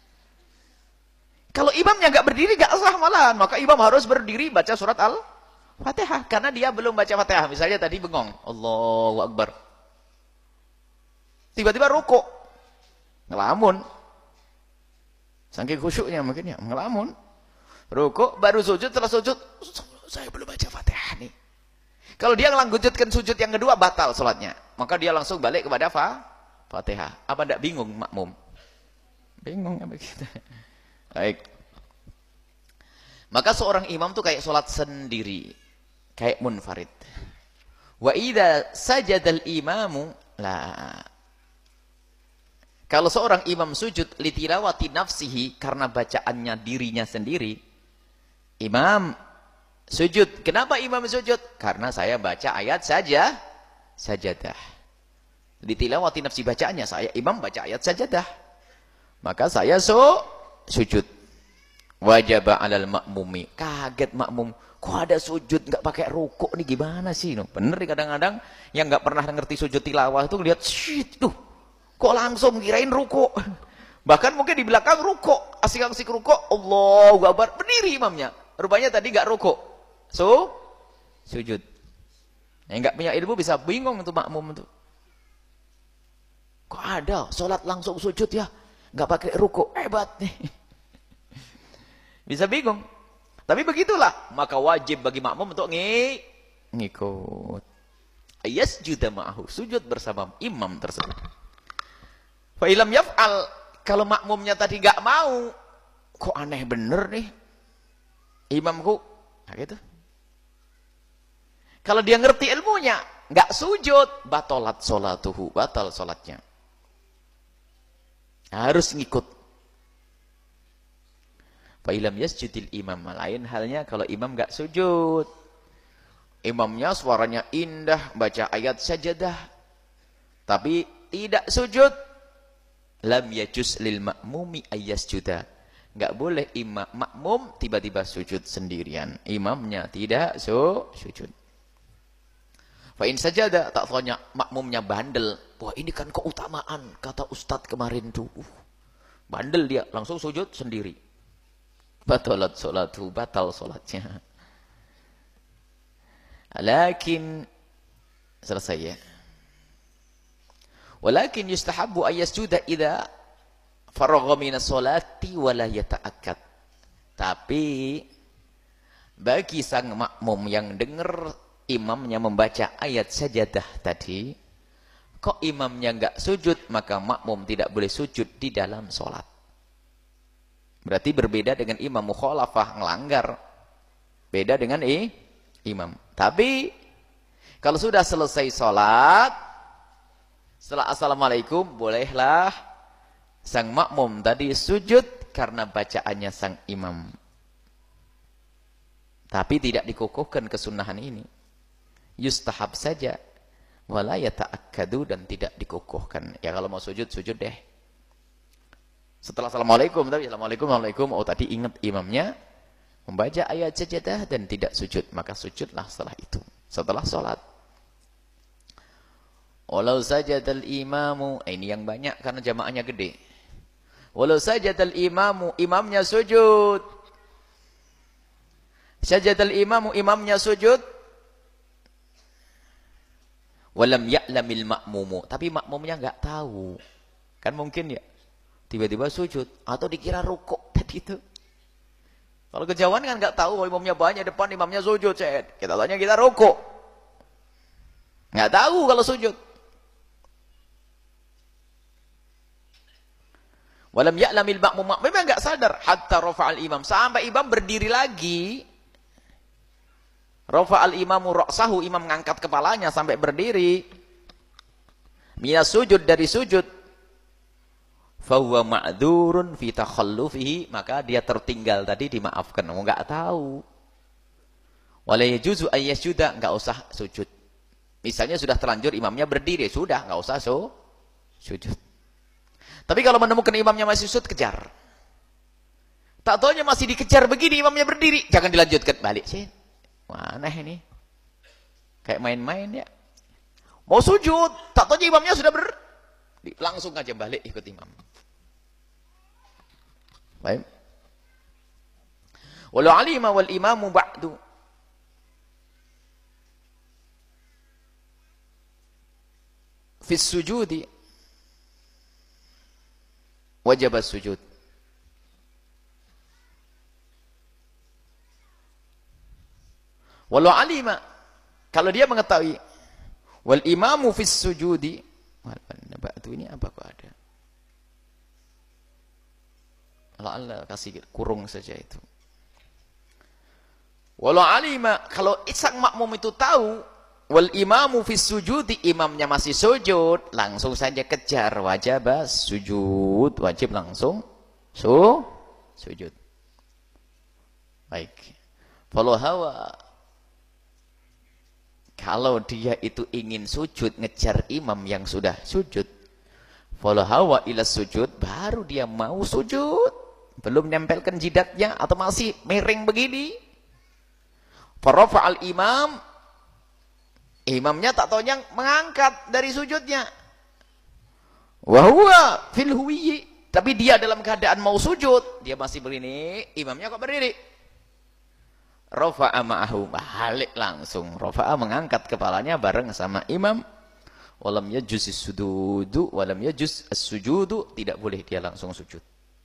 Kalau imamnya nggak berdiri nggak sah malahan, maka imam harus berdiri baca surat Al-Fatihah karena dia belum baca Fatihah. Misalnya tadi bengong, Allahu Akbar. Tiba-tiba rukuk. Ngelamun. Saking khusyuknya mungkin ya, ngelamun. Rukuk baru sujud, setelah sujud, saya belum baca Fatihah nih. Kalau dia melanjutkan sujud yang kedua batal salatnya. Maka dia langsung balik kepada Fatihah. Apa enggak bingung makmum? Bingung ya begitu. Baik. Maka seorang imam tuh kayak sholat sendiri, kayak munfarid. Wa idza sajadal imamu la. Kalau seorang imam sujud litilawati nafsihi karena bacaannya dirinya sendiri, imam sujud. Kenapa imam sujud? Karena saya baca ayat saja, sajadah. Litilawati nafsi bacaannya saya imam baca ayat sajadah. Maka saya so sujud. Wajib 'alal makmumi. Kaget makmum, kok ada sujud nggak pakai rukuk nih, gimana sih? No, bener nih kadang-kadang yang nggak pernah ngerti sujud tilawah itu lihat, shit, tuh, kok langsung kirain rukuk. Bahkan mungkin di belakang rukuk, asik-asik rukuk, Allahu Akbar, berdiri imamnya. Rupanya tadi nggak rukuk, so sujud. Yang nggak punya ilmu bisa bingung tuh makmum tuh. Kok ada sholat langsung sujud ya? Nggak pakai rukuk, hebat nih. Bisa bingung. Tapi begitulah, maka wajib bagi makmum untuk ng ngikut. Yasjuda ma'ahu, sujud bersama imam tersebut. Fa ilam yaf'al, kalau makmumnya tadi nggak mau, kok aneh bener nih imamku. Nah gitu. Kalau dia ngerti ilmunya, nggak sujud, batalat sholatuhu, batal sholatnya. Harus ngikut. Fa ilam yasjudil imam, lain halnya kalau imam nggak sujud. Imamnya suaranya indah, baca ayat sajadah, tapi tidak sujud. Lam yajuz lil makmumi ayyasjuda. Nggak boleh imam makmum tiba-tiba sujud sendirian. Imamnya tidak so, sujud. Fa in sajada, tak tanya makmumnya bandel. Wah, ini kan keutamaan kata ustadz kemarin tuh. Uh, bandel dia, langsung sujud sendiri. Batalat sholatu, batal sholatnya. Lakin selesai ya. Walakin yustahabbu ayyasjuda idza faragha minas sholati wa la yata'akkad. Tapi bagi sang makmum yang dengar imamnya membaca ayat sajadah tadi, kok imamnya enggak sujud, maka makmum tidak boleh sujud di dalam sholat. Berarti berbeda dengan imam mukhalafah, ngelanggar. Beda dengan eh, imam. Tapi kalau sudah selesai sholat, setelah assalamualaikum, bolehlah sang makmum tadi sujud karena bacaannya sang imam. Tapi tidak dikukuhkan kesunahan ini. Yustahab saja, wala yata'akkadu, dan tidak dikukuhkan. Ya kalau mau sujud, sujud deh. Setelah assalamualaikum, tapi assalamualaikum, assalamualaikum, oh tadi ingat imamnya membaca ayat sajadah dan tidak sujud, maka sujudlah setelah itu, setelah sholat. Walau sajadal imamu, eh, ini yang banyak karena jamaahnya gede. Walau sajadal imamu, imamnya sujud. Sajadal imamu, imamnya sujud. Walam ya'lamil makmumu, tapi makmumnya nggak tahu. Kan mungkin ya, tiba-tiba sujud atau dikira rukuk tadi itu. Kalau kejauhan kan nggak tahu, oh, imamnya banyak depan, imamnya sujud, cet. Kita tanya kita rukuk. Nggak tahu kalau sujud. Walam ya'lamil makmum, memang nggak sadar hatta rafa'al imam, sampai imam berdiri lagi. Rafa'al imamu ra'sahu, imam ngangkat kepalanya sampai berdiri. Minas sujud, dari sujud. Fahuwa ma'dzurun fi takhallufihi, maka dia tertinggal tadi dimaafkan, enggak tahu. Wala yajuzu ay yasjuda, enggak usah sujud. Misalnya sudah terlanjur imamnya berdiri, sudah enggak usah so sujud. Tapi kalau menemukan imamnya masih sujud, kejar. Tak taunya masih dikejar begini, imamnya berdiri, jangan dilanjutkan, balik sih. Mana ini? Kayak main-main ya. Mau sujud, tak taunya imamnya sudah ber langsung aja balik ikut imam. Baik. Walau alima wal imamu ba'du fi sujudi wajib sujud. Walau alima, kalau dia mengetahui, wal imamu fi sujudi, ba'du ini apa kok ada? Allah kasih kurung saja itu. Walau alima, kalau sang makmum itu tahu, wal imamu fis sujudi, imamnya masih sujud, langsung saja kejar, wajib sujud, wajib langsung su sujud. Baik. Walau hawa, kalau dia itu ingin sujud ngejar imam yang sudah sujud, walau hawa ila sujud, baru dia mau sujud, belum nempelkan jidatnya atau masih miring begini. Farafa'al imam, imamnya tak taunya mengangkat dari sujudnya. Wa huwa fil huwiyyi, tapi dia dalam keadaan mau sujud, dia masih begini, imamnya kok berdiri. Rafa'a ma'ahu, balik langsung. Rafa'a mengangkat kepalanya bareng sama imam. Walam yajuz as-sujudu, walam yajuz as-sujudu, tidak boleh dia langsung sujud.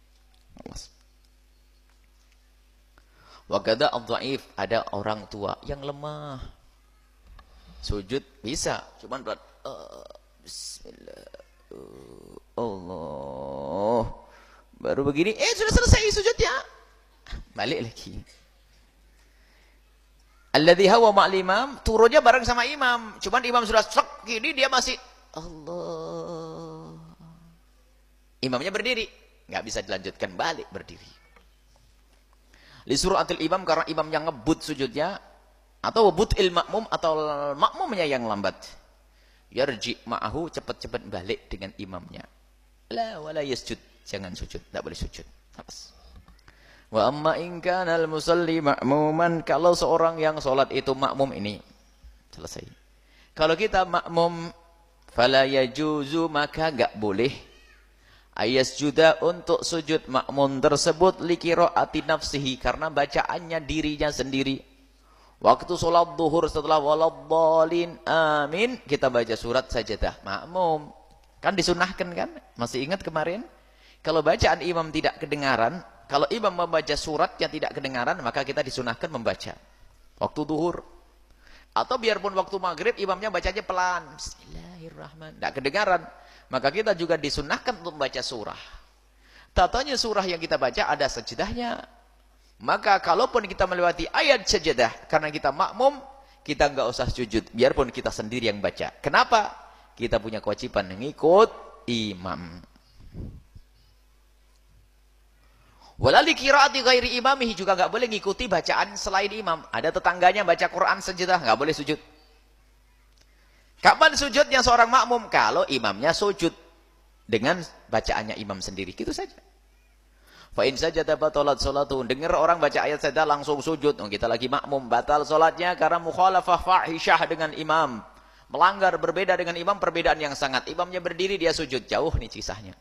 Wakada al-dhaif, ada orang tua yang lemah. Sujud bisa, cuman berat. Uh, Bismillah. Uh, Allah. Baru begini, eh sudah selesai sujudnya. Balik lagi. Alladhi hawa ma'al imam, turunnya bareng sama imam. Cuman imam sudah sok gini, dia masih Allah. Imamnya berdiri, nggak bisa dilanjutkan, balik berdiri. Li suratil imam, karena imam yang ngebut sujudnya, atau butil makmum, atau makmumnya yang lambat. Yarji ma'ahu, cepat-cepat balik dengan imamnya. La wala yasjud, jangan sujud, tidak boleh sujud. Alas. Wa amma in kana al-musalli ma'muman, kalau seorang yang sholat itu makmum, ini selesai. Kalau kita makmum, fala yajuzu, maka enggak boleh ayasjuda, untuk sujud makmum tersebut, li qiraati nafsihi, karena bacaannya dirinya sendiri. Waktu sholat duhur setelah waladhdallin amin, kita baca surat sajadah makmum. Kan disunahkan kan? Masih ingat kemarin? Kalau bacaan imam tidak kedengaran, kalau imam membaca surat yang tidak kedengaran, maka kita disunahkan membaca waktu duhur. Atau biarpun waktu maghrib imamnya bacanya pelan, Bismillahirrahmanirrahim, tidak kedengaran, maka kita juga disunahkan untuk membaca surah. Tatanya surah yang kita baca ada sajadahnya. Maka kalaupun kita melewati ayat sajadah, karena kita makmum, kita nggak usah sujud, biarpun kita sendiri yang baca. Kenapa? Kita punya kewajiban mengikut imam. Walali qiraati ghairi imamihi, juga nggak boleh ngikuti bacaan selain imam. Ada tetangganya baca Quran sajadah, nggak boleh sujud. Kapan sujudnya seorang makmum? Kalau imamnya sujud dengan bacaannya imam sendiri, gitu saja. Fa in sajada batalat salatu, dengar orang baca ayat sajadah langsung sujud, oh, kita lagi makmum, batal salatnya karena mukhalafah fahisyah dengan imam. Melanggar, berbeda dengan imam, perbedaan yang sangat. Imamnya berdiri, dia sujud, jauh nih kisahnya.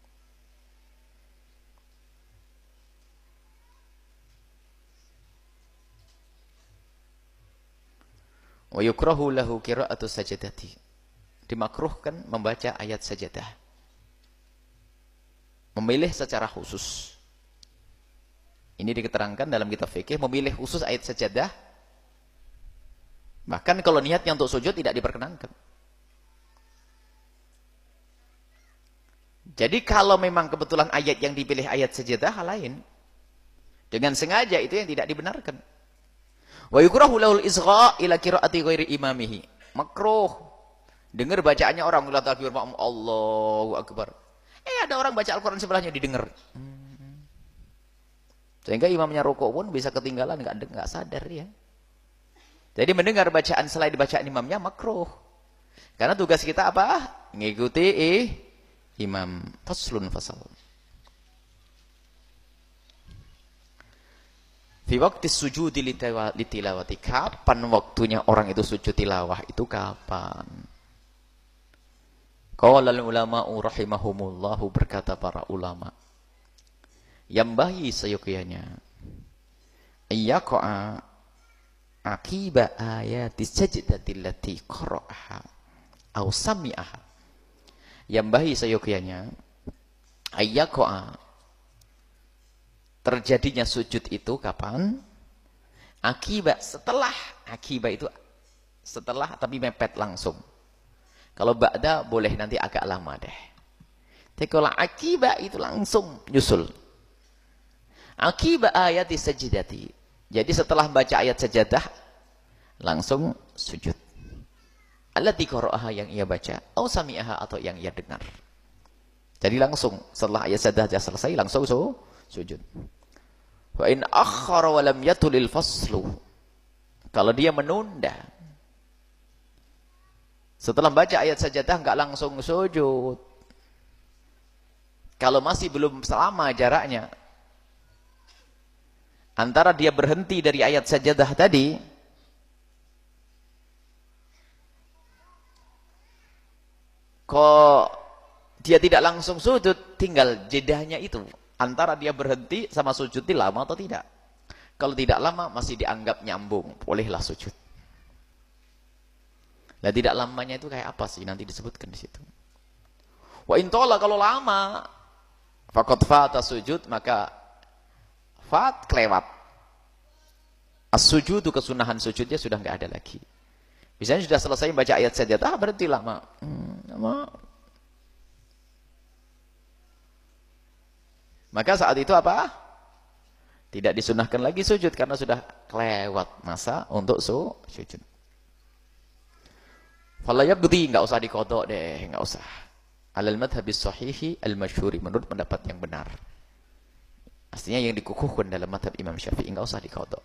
Wa yukrahu lahu qira'atu sajadati, dimakruhkan membaca ayat sajadah, memilih secara khusus. Ini diketerangkan dalam kitab fikih, memilih khusus ayat sajadah, bahkan kalau niatnya untuk sujud tidak diperkenankan. Jadi kalau memang kebetulan ayat yang dipilih ayat sajadah hal lain, dengan sengaja, itu yang tidak dibenarkan. Wa yukrahu lahul isgha' ila qiraati ghairi imamihi, makruh dengar bacaannya orang, la takbir makmum Allahu akbar, eh ada orang baca Al-Qur'an sebelahnya didengar, hmm. sehingga imamnya rukuk pun bisa ketinggalan, enggak enggak sadar ya. Jadi mendengar bacaan selain bacaan imamnya makruh, karena tugas kita apa? Ngikuti eh, imam. Faslun fasal. Fi waqti sujudi litilawati, kapan waktunya orang itu sujud tilawah itu kapan? Qala al-ulama'u rahimahumullahu, berkata para ulama, yambahi sayuqiyanya ayyaqa'a aqiba ayati sajdati allati qara'aha aw sami'aha. Yambahi sayuqiyanya ayyaqa'a, terjadinya sujud itu kapan? Akibat, setelah. Akibat itu setelah tapi mepet langsung. Kalau ba'da boleh nanti agak lama deh. Tapi kalau akibat itu langsung nyusul. Akibat ayat sajdati. Jadi setelah baca ayat sajadah langsung sujud. Allati qara'aha yang ia baca, atau sami'aha atau yang ia dengar. Jadi langsung setelah ayat sajadah selesai langsung su, sujud. Wa in akhkhara wa lam yatulil faslu. Kalau dia menunda setelah baca ayat sajadah enggak langsung sujud. Kalau masih belum selama jaraknya antara dia berhenti dari ayat sajadah tadi kok dia tidak langsung sujud, tinggal jedahnya itu antara dia berhenti sama sujud itu lama atau tidak. Kalau tidak lama masih dianggap nyambung, bolehlah sujud. Nah, tidak lamanya itu kayak apa sih? Nanti disebutkan di situ. Wa intola, kalau lama faqad fata sujud, maka fat kelewat. As-sujudu, kesunahan sujudnya sudah enggak ada lagi. Misalnya sudah selesai baca ayat sajadah, berhenti lama. Hmm, lama. Maka saat itu apa? Tidak disunahkan lagi sujud karena sudah kelewat masa untuk su sujud. Fala yaqdi, enggak usah diqodok deh, enggak usah. Alal madhhabis sahihi al-masyhuri, menurut pendapat yang benar. Artinya yang dikukuhkan dalam madhab Imam Syafi'i, enggak usah diqodok.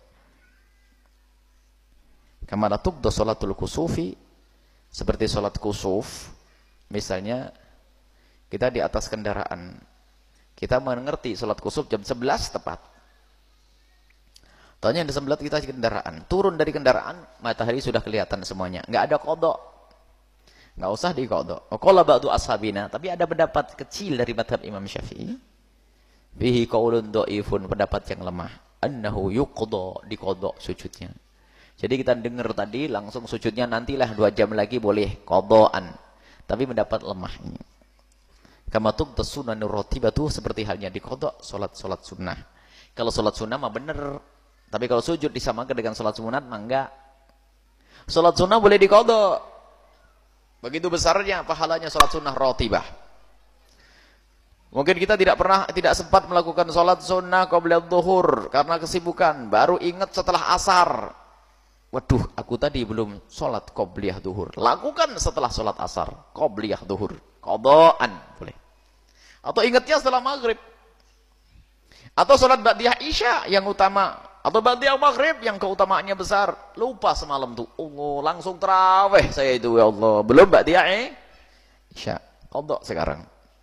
Kama la tuqda salatul kusufi, seperti salat kusuf. Misalnya kita di atas kendaraan, kita mengerti salat kusuf jam sebelas tepat. Tanya di sebelah kita di kendaraan, turun dari kendaraan, matahari sudah kelihatan semuanya, enggak ada qodok. Enggak usah diqodok. Qala ba'du ashabina, tapi ada pendapat kecil dari madhab Imam Syafi'i. Bihi qaulun dhaifun, pendapat yang lemah. Annahu yuqda, diqodok sujudnya. Jadi kita dengar tadi langsung sujudnya nantilah dua jam lagi boleh qodoan. Tapi mendapat lemah ini. Kama tuqda sunanur ratibatu, seperti halnya diqodok salat-salat sunnah. Kalau salat sunnah mah benar. Tapi kalau sujud disamakan dengan salat sunat mah enggak. Salat sunnah boleh diqodok. Begitu besarnya pahalanya salat sunnah ratibah. Mungkin kita tidak pernah, tidak sempat melakukan salat sunnah qabla dhuhur karena kesibukan, baru ingat setelah asar. Waduh, aku tadi belum salat qobliyah dhuhur. Lakukan setelah salat asar, qobliyah dhuhur, qadaan boleh. Atau ingatnya setelah maghrib. Atau salat ba'diyah isya yang utama, atau ba'diyah maghrib yang keutamaannya besar. Lupa semalam tuh, oh, langsung tarawih saya itu, ya Allah. Belum ba'diyah eh? Isya, qada sekarang.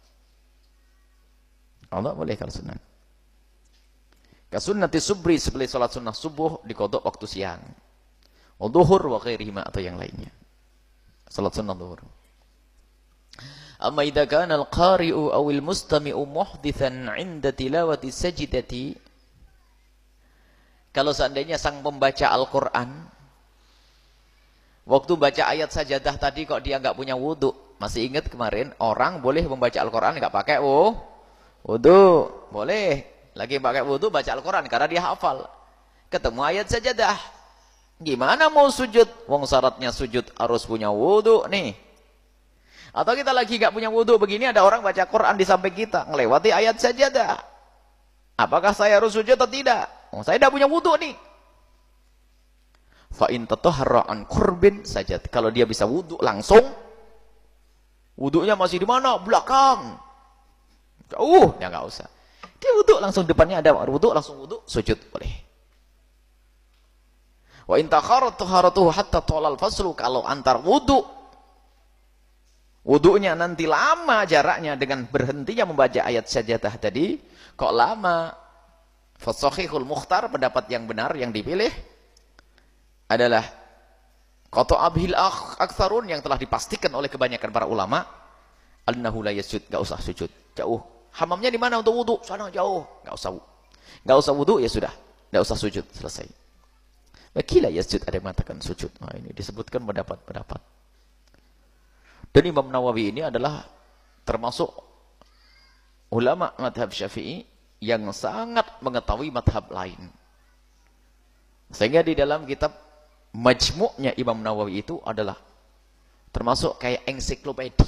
Allah boleh kalau sunnah. Kasunnati subri, seperti salat sunnah subuh diqadha waktu siang. Wa dhuhur wa ghairihima, atau yang lainnya. Salat sunnah dhuhur. Amma idza kana al-qari'u aw al-mustami'u muhdithan 'inda tilawati sajdati, kalau seandainya sang pembaca Al-Qur'an waktu baca ayat sajadah tadi kok dia enggak punya wudu. Masih ingat kemarin orang boleh membaca Al-Qur'an enggak pakai wudu? Wudu, boleh. Lagi pakai wudu baca Al-Qur'an karena dia hafal. Ketemu ayat sajadah. Gimana mau sujud? Wong syaratnya sujud harus punya wudu nih. Atau kita lagi gak punya wudu begini, ada orang baca Quran di samping kita, ngelewati ayat sajadah. Apakah saya harus sujud atau tidak? Oh, saya tidak punya wudu nih. Fa in tatahhara an qurbin sajad. Kalau dia bisa wudu langsung, wudunya masih di mana? Belakang. Jauh, ya nggak usah. Dia wudu langsung depannya ada wudu, langsung wudu, sujud boleh. Wa in takharat taharatuhu hatta tolal faslu, kalau antar wudu, wudunya nanti lama jaraknya dengan berhentinya membaca ayat sajadah tadi, kok lama? Fasahihul mukhtar, pendapat yang benar yang dipilih adalah qata abhil aktsarun, yang telah dipastikan oleh kebanyakan para ulama, annahu la yasjud, enggak usah sujud. Jauh. Hamamnya di mana untuk wudu? Sana jauh. Enggak usah. Enggak usah wudu, ya sudah. Enggak usah sujud, selesai. Wakila yasjud, ada yang mengatakan sujud. Nah, ini disebutkan pendapat-pendapat. Dan Imam Nawawi ini adalah termasuk ulama madhab Syafi'i yang sangat mengetahui madhab lain. Sehingga di dalam kitab Majmu'nya Imam Nawawi itu adalah termasuk kayak ensiklopedi,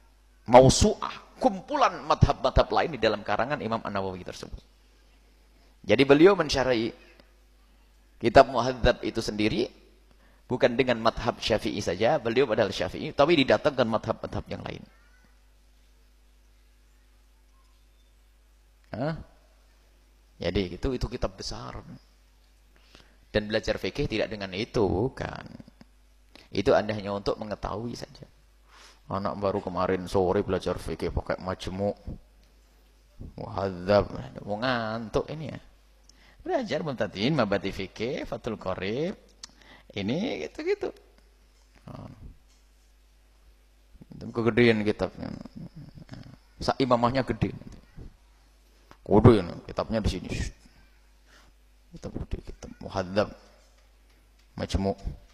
mausu'ah, kumpulan madhab-madhab lain di dalam karangan Imam An-Nawawi tersebut. Jadi beliau mensyarahi kitab Muhadzab itu sendiri bukan dengan madhab Syafi'i saja, beliau padahal Syafi'i, tapi didatangkan madhab-madhab yang lain. Hah? Jadi itu itu kitab besar. Dan belajar fikih tidak dengan itu, bukan. Itu Anda hanya untuk mengetahui saja. Anak baru kemarin sore belajar fikih pakai majmu', Muhadzab, mau ngantuk ini ya. Belajar Mumtadin, Mabati fikih, Fathul Qorib, ini gitu-gitu. Oh. Kegedean kitabnya. Imamahnya gede. Kudu ya, kitabnya di sini. Kitab gede, kitab Muhadzab, Majmu'.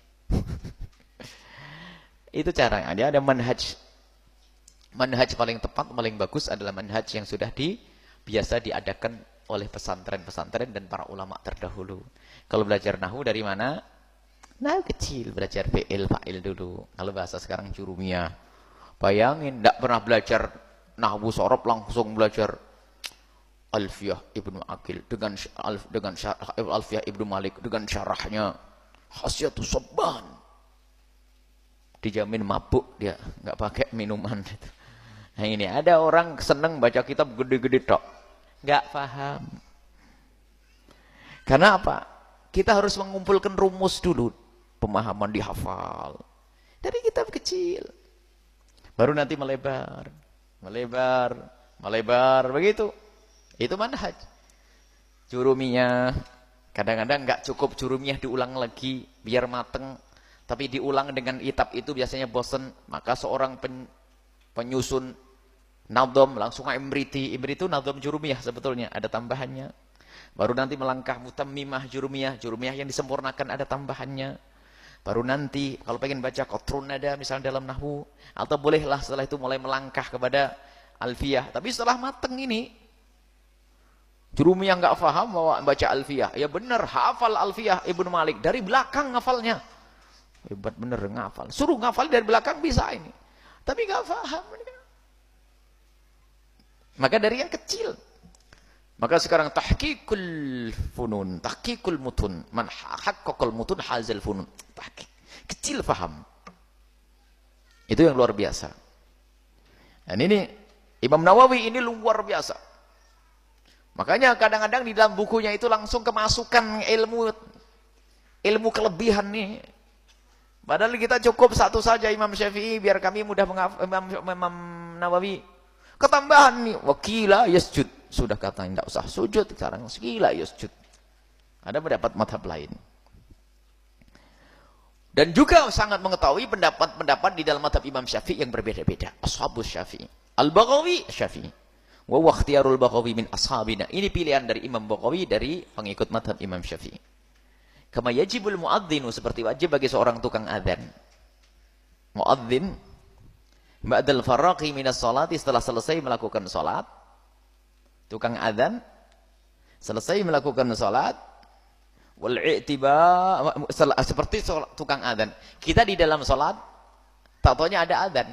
Itu caranya. Dia ada manhaj. Manhaj paling tepat, paling bagus adalah manhaj yang sudah di biasa diadakan oleh pesantren-pesantren dan para ulama terdahulu. Kalau belajar nahwu dari mana? Nah kecil, belajar fi'il, fa'il dulu. Kalau bahasa sekarang jurumiyah. Bayangin, tidak pernah belajar nahwu sorob, langsung belajar Alfiyah Ibnu Aqil dengan dengan Alfiyah Ibnu Malik dengan syarahnya Hasyatus Sabban. Dijamin mabuk dia, nggak pakai minuman. Nah ini ada orang seneng baca kitab gede-gede tok, nggak paham. Karena apa? Kita harus mengumpulkan rumus dulu, pemahaman dihafal dari kitab kecil, baru nanti melebar, melebar, melebar begitu. Itu manhaj. Jurumiyah, kadang-kadang nggak cukup jurumiyah diulang lagi biar mateng, tapi diulang dengan kitab itu biasanya bosen, maka seorang pen, penyusun nadham langsung imriti. Imriti itu nadham jurumiyah sebetulnya, ada tambahannya. Baru nanti melangkah mutammimah jurumiyah, jurumiyah yang disempurnakan ada tambahannya. Baru nanti kalau pengen baca qatrun nada misalnya dalam nahwu, atau bolehlah setelah itu mulai melangkah kepada alfiyah. Tapi setelah mateng ini jurumiyah nggak paham bahwa baca alfiyah, ya benar hafal alfiyah Ibnu Malik dari belakang ngafalnya, hebat bener ngafal. Suruh ngafal dari belakang bisa ini, tapi nggak paham. Maka dari yang kecil. Maka sekarang tahqiqul funun, tahqiqul mutun, man haqqaqal mutun hazal funun. Tahqiq. Kecil paham. Itu yang luar biasa. Dan ini Imam Nawawi ini luar biasa. Makanya kadang-kadang di dalam bukunya itu langsung kemasukan ilmu ilmu kelebihan nih. Padahal kita cukup satu saja Imam Syafi'i biar kami mudah menghafal. Imam, Imam Nawawi ketambahan nih wakila yasjud, sudah katanya tidak usah sujud, sekarang wakila yasjud. Ada pendapat madhab lain. Dan juga sangat mengetahui pendapat-pendapat di dalam madhab Imam Syafi'i yang berbeda-beda. Ashabus Syafi'i, Al-Baghawi Syafi'i. Wa wakhtiyarul Baghawi min ashabina. Ini pilihan dari Imam Baghawi dari pengikut madhab Imam Syafi'i. Kama yajibul muadzinu, seperti wajib bagi seorang tukang adzan. Muadzin ba'dal faraqi minas salati, setelah selesai melakukan salat, tukang adzan selesai melakukan salat, wal i'tiba, seperti tukang adzan. Kita di dalam salat tak taunya ada adzan.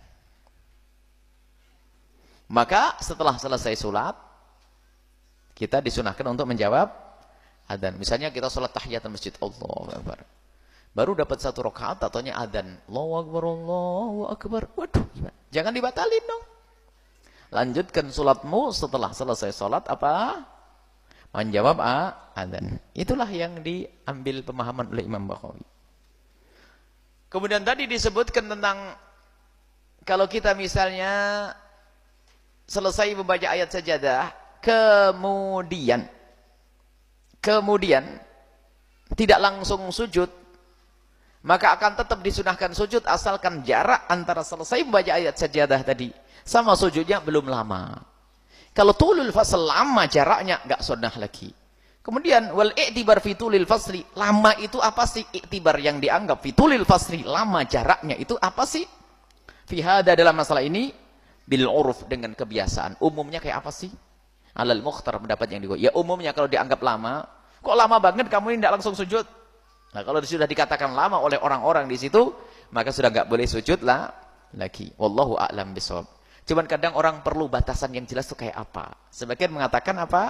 Maka setelah selesai sholat, kita disunahkan untuk menjawab adzan. Misalnya kita sholat tahiyatul masjid, Allahu Akbar. Baru dapat satu rakaat, ataunya adzan. Allahu Akbar, Allahu Akbar. Waduh, jangan dibatalin dong. Lanjutkan sholatmu setelah selesai sholat apa? Menjawab adzan. Itulah yang diambil pemahaman oleh Imam Baghawi. Kemudian tadi disebutkan tentang kalau kita misalnya selesai membaca ayat sajadah, kemudian kemudian tidak langsung sujud, maka akan tetap disunahkan sujud asalkan jarak antara selesai membaca ayat sajadah tadi sama sujudnya belum lama. Kalau tulul fasl lama jaraknya nggak sunnah lagi. Kemudian wal i'tibar fi tulil fasli, lama itu apa sih? I'tibar yang dianggap fi tulil fasli, lama jaraknya itu apa sih? Fi hada, dalam masalah ini bil uruf, dengan kebiasaan. Umumnya kayak apa sih? Alal mukhtar, pendapat yang digo. Ya umumnya kalau dianggap lama, kok lama banget kamu ini tidak langsung sujud. Nah kalau sudah dikatakan lama oleh orang-orang di situ, maka sudah nggak boleh sujud lah lagi. Wallahu a'lam bishawab. Cuman kadang orang perlu batasan yang jelas itu kayak apa. Sebagian mengatakan apa?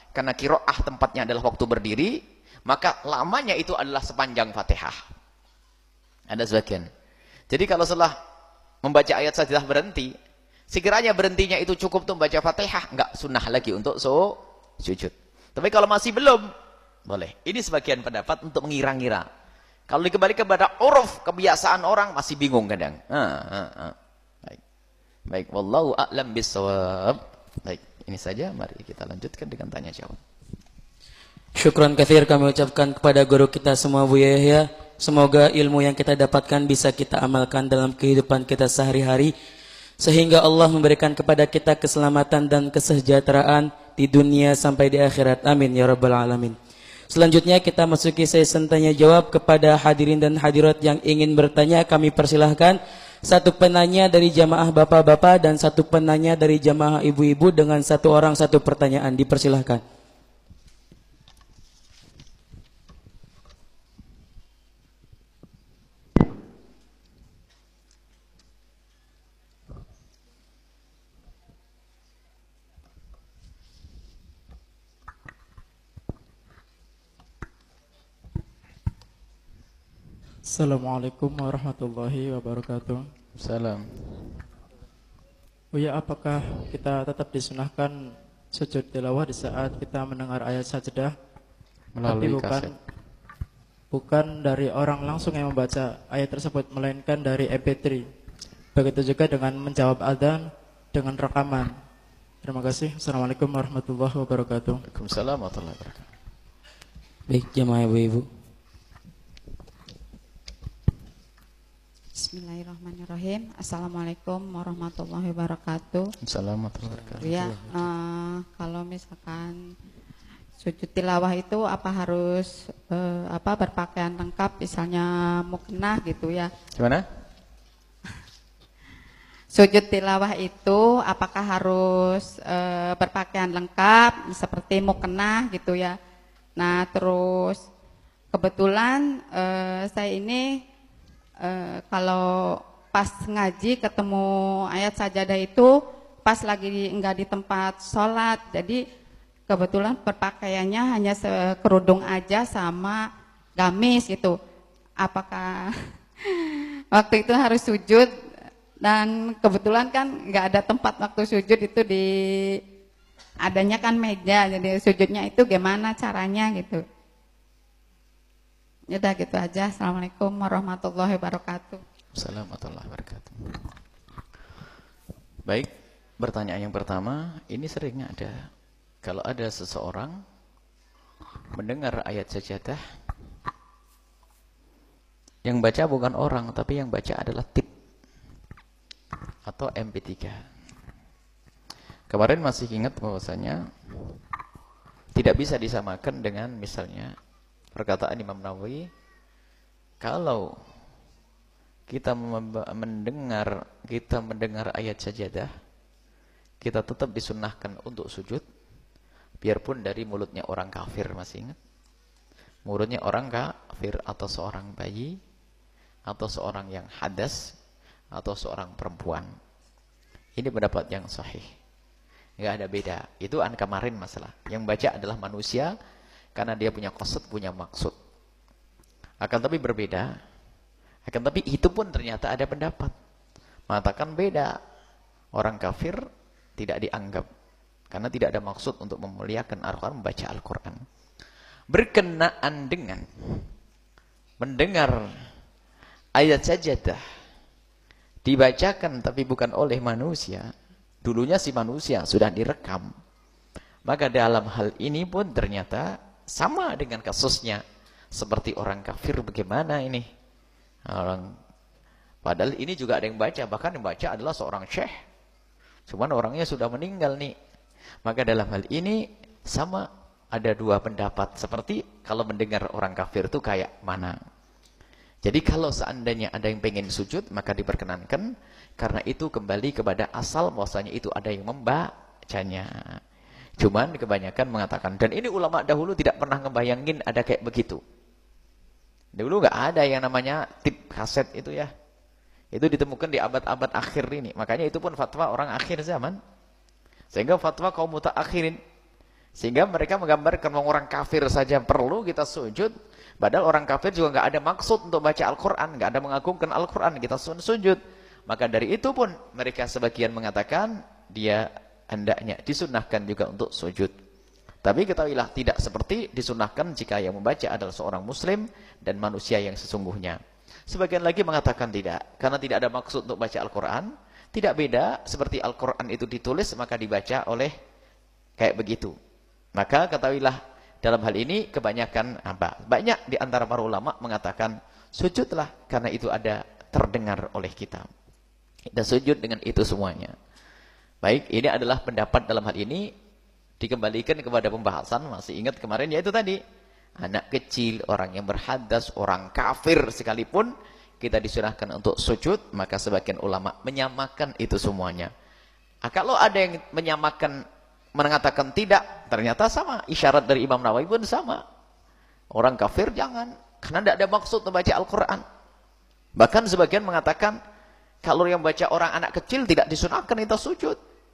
karena qiraah tempatnya adalah waktu berdiri, maka lamanya itu adalah sepanjang Fatihah. Ada sebagian. Jadi kalau setelah membaca ayat sajadah berhenti, sekiranya berhentinya itu cukup untuk membaca Fatihah, enggak sunnah lagi untuk so, sujud. Tapi kalau masih belum, boleh. Ini sebagian pendapat untuk mengira-ngira. Kalau dikembali kepada uruf, kebiasaan orang masih bingung kadang. Ah, ah, ah. Baik. Baik, wallahu a'lam bissawab. Baik, ini saja, mari kita lanjutkan dengan tanya jawab. Syukran katsir kami ucapkan kepada guru kita semua, Bu Yahya. Semoga ilmu yang kita dapatkan bisa kita amalkan dalam kehidupan kita sehari-hari, sehingga Allah memberikan kepada kita keselamatan dan kesejahteraan di dunia sampai di akhirat. Amin ya rabbal alamin. Selanjutnya kita masuki sesi tanya jawab. Kepada hadirin dan hadirat yang ingin bertanya, kami persilahkan. Satu penanya dari jamaah bapak-bapak dan satu penanya dari jamaah ibu-ibu dengan satu orang satu pertanyaan. Dipersilahkan. Assalamualaikum warahmatullahi wabarakatuh. Salam. Buya, apakah kita tetap disunahkan sujud tilawah di saat kita mendengar ayat sajadah, tapi Melalui bukan kaset. bukan dari orang langsung yang membaca ayat tersebut, melainkan dari M P tiga. Begitu juga dengan menjawab adzan dengan rekaman. Terima kasih. Assalamualaikum warahmatullahi wabarakatuh. Waalaikumsalam warahmatullahi wabarakatuh. Baik jamaah ibu-ibu. Bismillahirrahmanirrahim. Assalamualaikum warahmatullahi wabarakatuh. Assalamualaikum warahmatullahi wabarakatuh. Ya, uh, kalau misalkan sujud tilawah itu apa harus uh, apa berpakaian lengkap, misalnya muknah gitu ya? Gimana? Sujud tilawah itu apakah harus uh, berpakaian lengkap seperti muknah gitu ya? Nah, terus kebetulan uh, saya ini Uh, kalau pas ngaji ketemu ayat sajadah itu pas lagi enggak di tempat sholat, jadi kebetulan berpakaiannya hanya kerudung aja sama gamis gitu. Apakah waktu itu harus sujud? Dan kebetulan kan enggak ada tempat waktu sujud itu, di adanya kan meja, jadi sujudnya itu gimana caranya gitu. Ya udah gitu aja. Assalamualaikum warahmatullahi wabarakatuh. Assalamualaikum warahmatullahi wabarakatuh. Baik, pertanyaan yang pertama, ini sering ada. Kalau ada seseorang mendengar ayat sajadah, yang baca bukan orang, tapi yang baca adalah tip atau M P tiga. Kemarin masih ingat bahwasanya tidak bisa disamakan dengan misalnya perkataan Imam Nawawi, kalau kita mendengar kita mendengar ayat sajadah, kita tetap disunnahkan untuk sujud, biarpun dari mulutnya orang kafir. Masih ingat? Mulutnya orang kafir, atau seorang bayi, atau seorang yang hadas, atau seorang perempuan. Ini pendapat yang sahih. Enggak ada beda. Itu an kemarin masalah. Yang baca adalah manusia, karena dia punya qasad, punya maksud. Akan tapi berbeda. Akan tapi itu pun ternyata ada pendapat mengatakan beda. Orang kafir tidak dianggap, karena tidak ada maksud untuk memuliakan Al-Quran, membaca Al-Quran. Berkenaan dengan mendengar ayat sajadah dibacakan tapi bukan oleh manusia, dulunya si manusia sudah direkam, maka dalam hal ini pun ternyata sama dengan kasusnya seperti orang kafir. Bagaimana ini? Orang, padahal ini juga ada yang baca, bahkan yang baca adalah seorang syekh, cuman orangnya sudah meninggal nih. Maka dalam hal ini sama, ada dua pendapat. Seperti kalau mendengar orang kafir itu kayak mana. Jadi kalau seandainya ada yang pengen sujud, maka diperkenankan, karena itu kembali kepada asal bahwasanya itu ada yang membacanya. Cuman kebanyakan mengatakan, dan ini ulama dahulu tidak pernah ngebayangin ada kayak begitu. Dulu nggak ada yang namanya tip kaset itu ya. Itu ditemukan di abad-abad akhir ini. Makanya itu pun fatwa orang akhir zaman. Sehingga fatwa kaum mutaakhirin, Sehingga mereka menggambarkan orang kafir saja perlu kita sujud, padahal orang kafir juga nggak ada maksud untuk baca Al-Quran, nggak ada mengagungkan Al-Quran, kita sujud. Maka dari itu pun mereka sebagian mengatakan dia hendaknya disunahkan juga untuk sujud. Tapi ketahuilah tidak seperti disunahkan jika yang membaca adalah seorang muslim dan manusia yang sesungguhnya. Sebagian lagi mengatakan tidak, karena tidak ada maksud untuk baca Al-Quran. Tidak beda seperti Al-Quran itu ditulis maka dibaca oleh kayak begitu. Maka ketahuilah dalam hal ini kebanyakan apa? Banyak di antara para ulama mengatakan sujudlah karena itu ada terdengar oleh kita. Kita sujud dengan itu semuanya. Baik, ini adalah pendapat dalam hal ini dikembalikan kepada pembahasan. Masih ingat kemarin yaitu tadi anak kecil, orang yang berhadas, orang kafir sekalipun kita disunahkan untuk sujud, maka sebagian ulama menyamakan itu semuanya. Nah, kalau ada yang menyamakan mengatakan tidak, ternyata sama. Isyarat dari Imam Nawawi pun sama. Orang kafir jangan, karena tidak ada maksud membaca Al-Quran. Bahkan sebagian mengatakan kalau yang baca orang anak kecil tidak disunahkan itu sujud.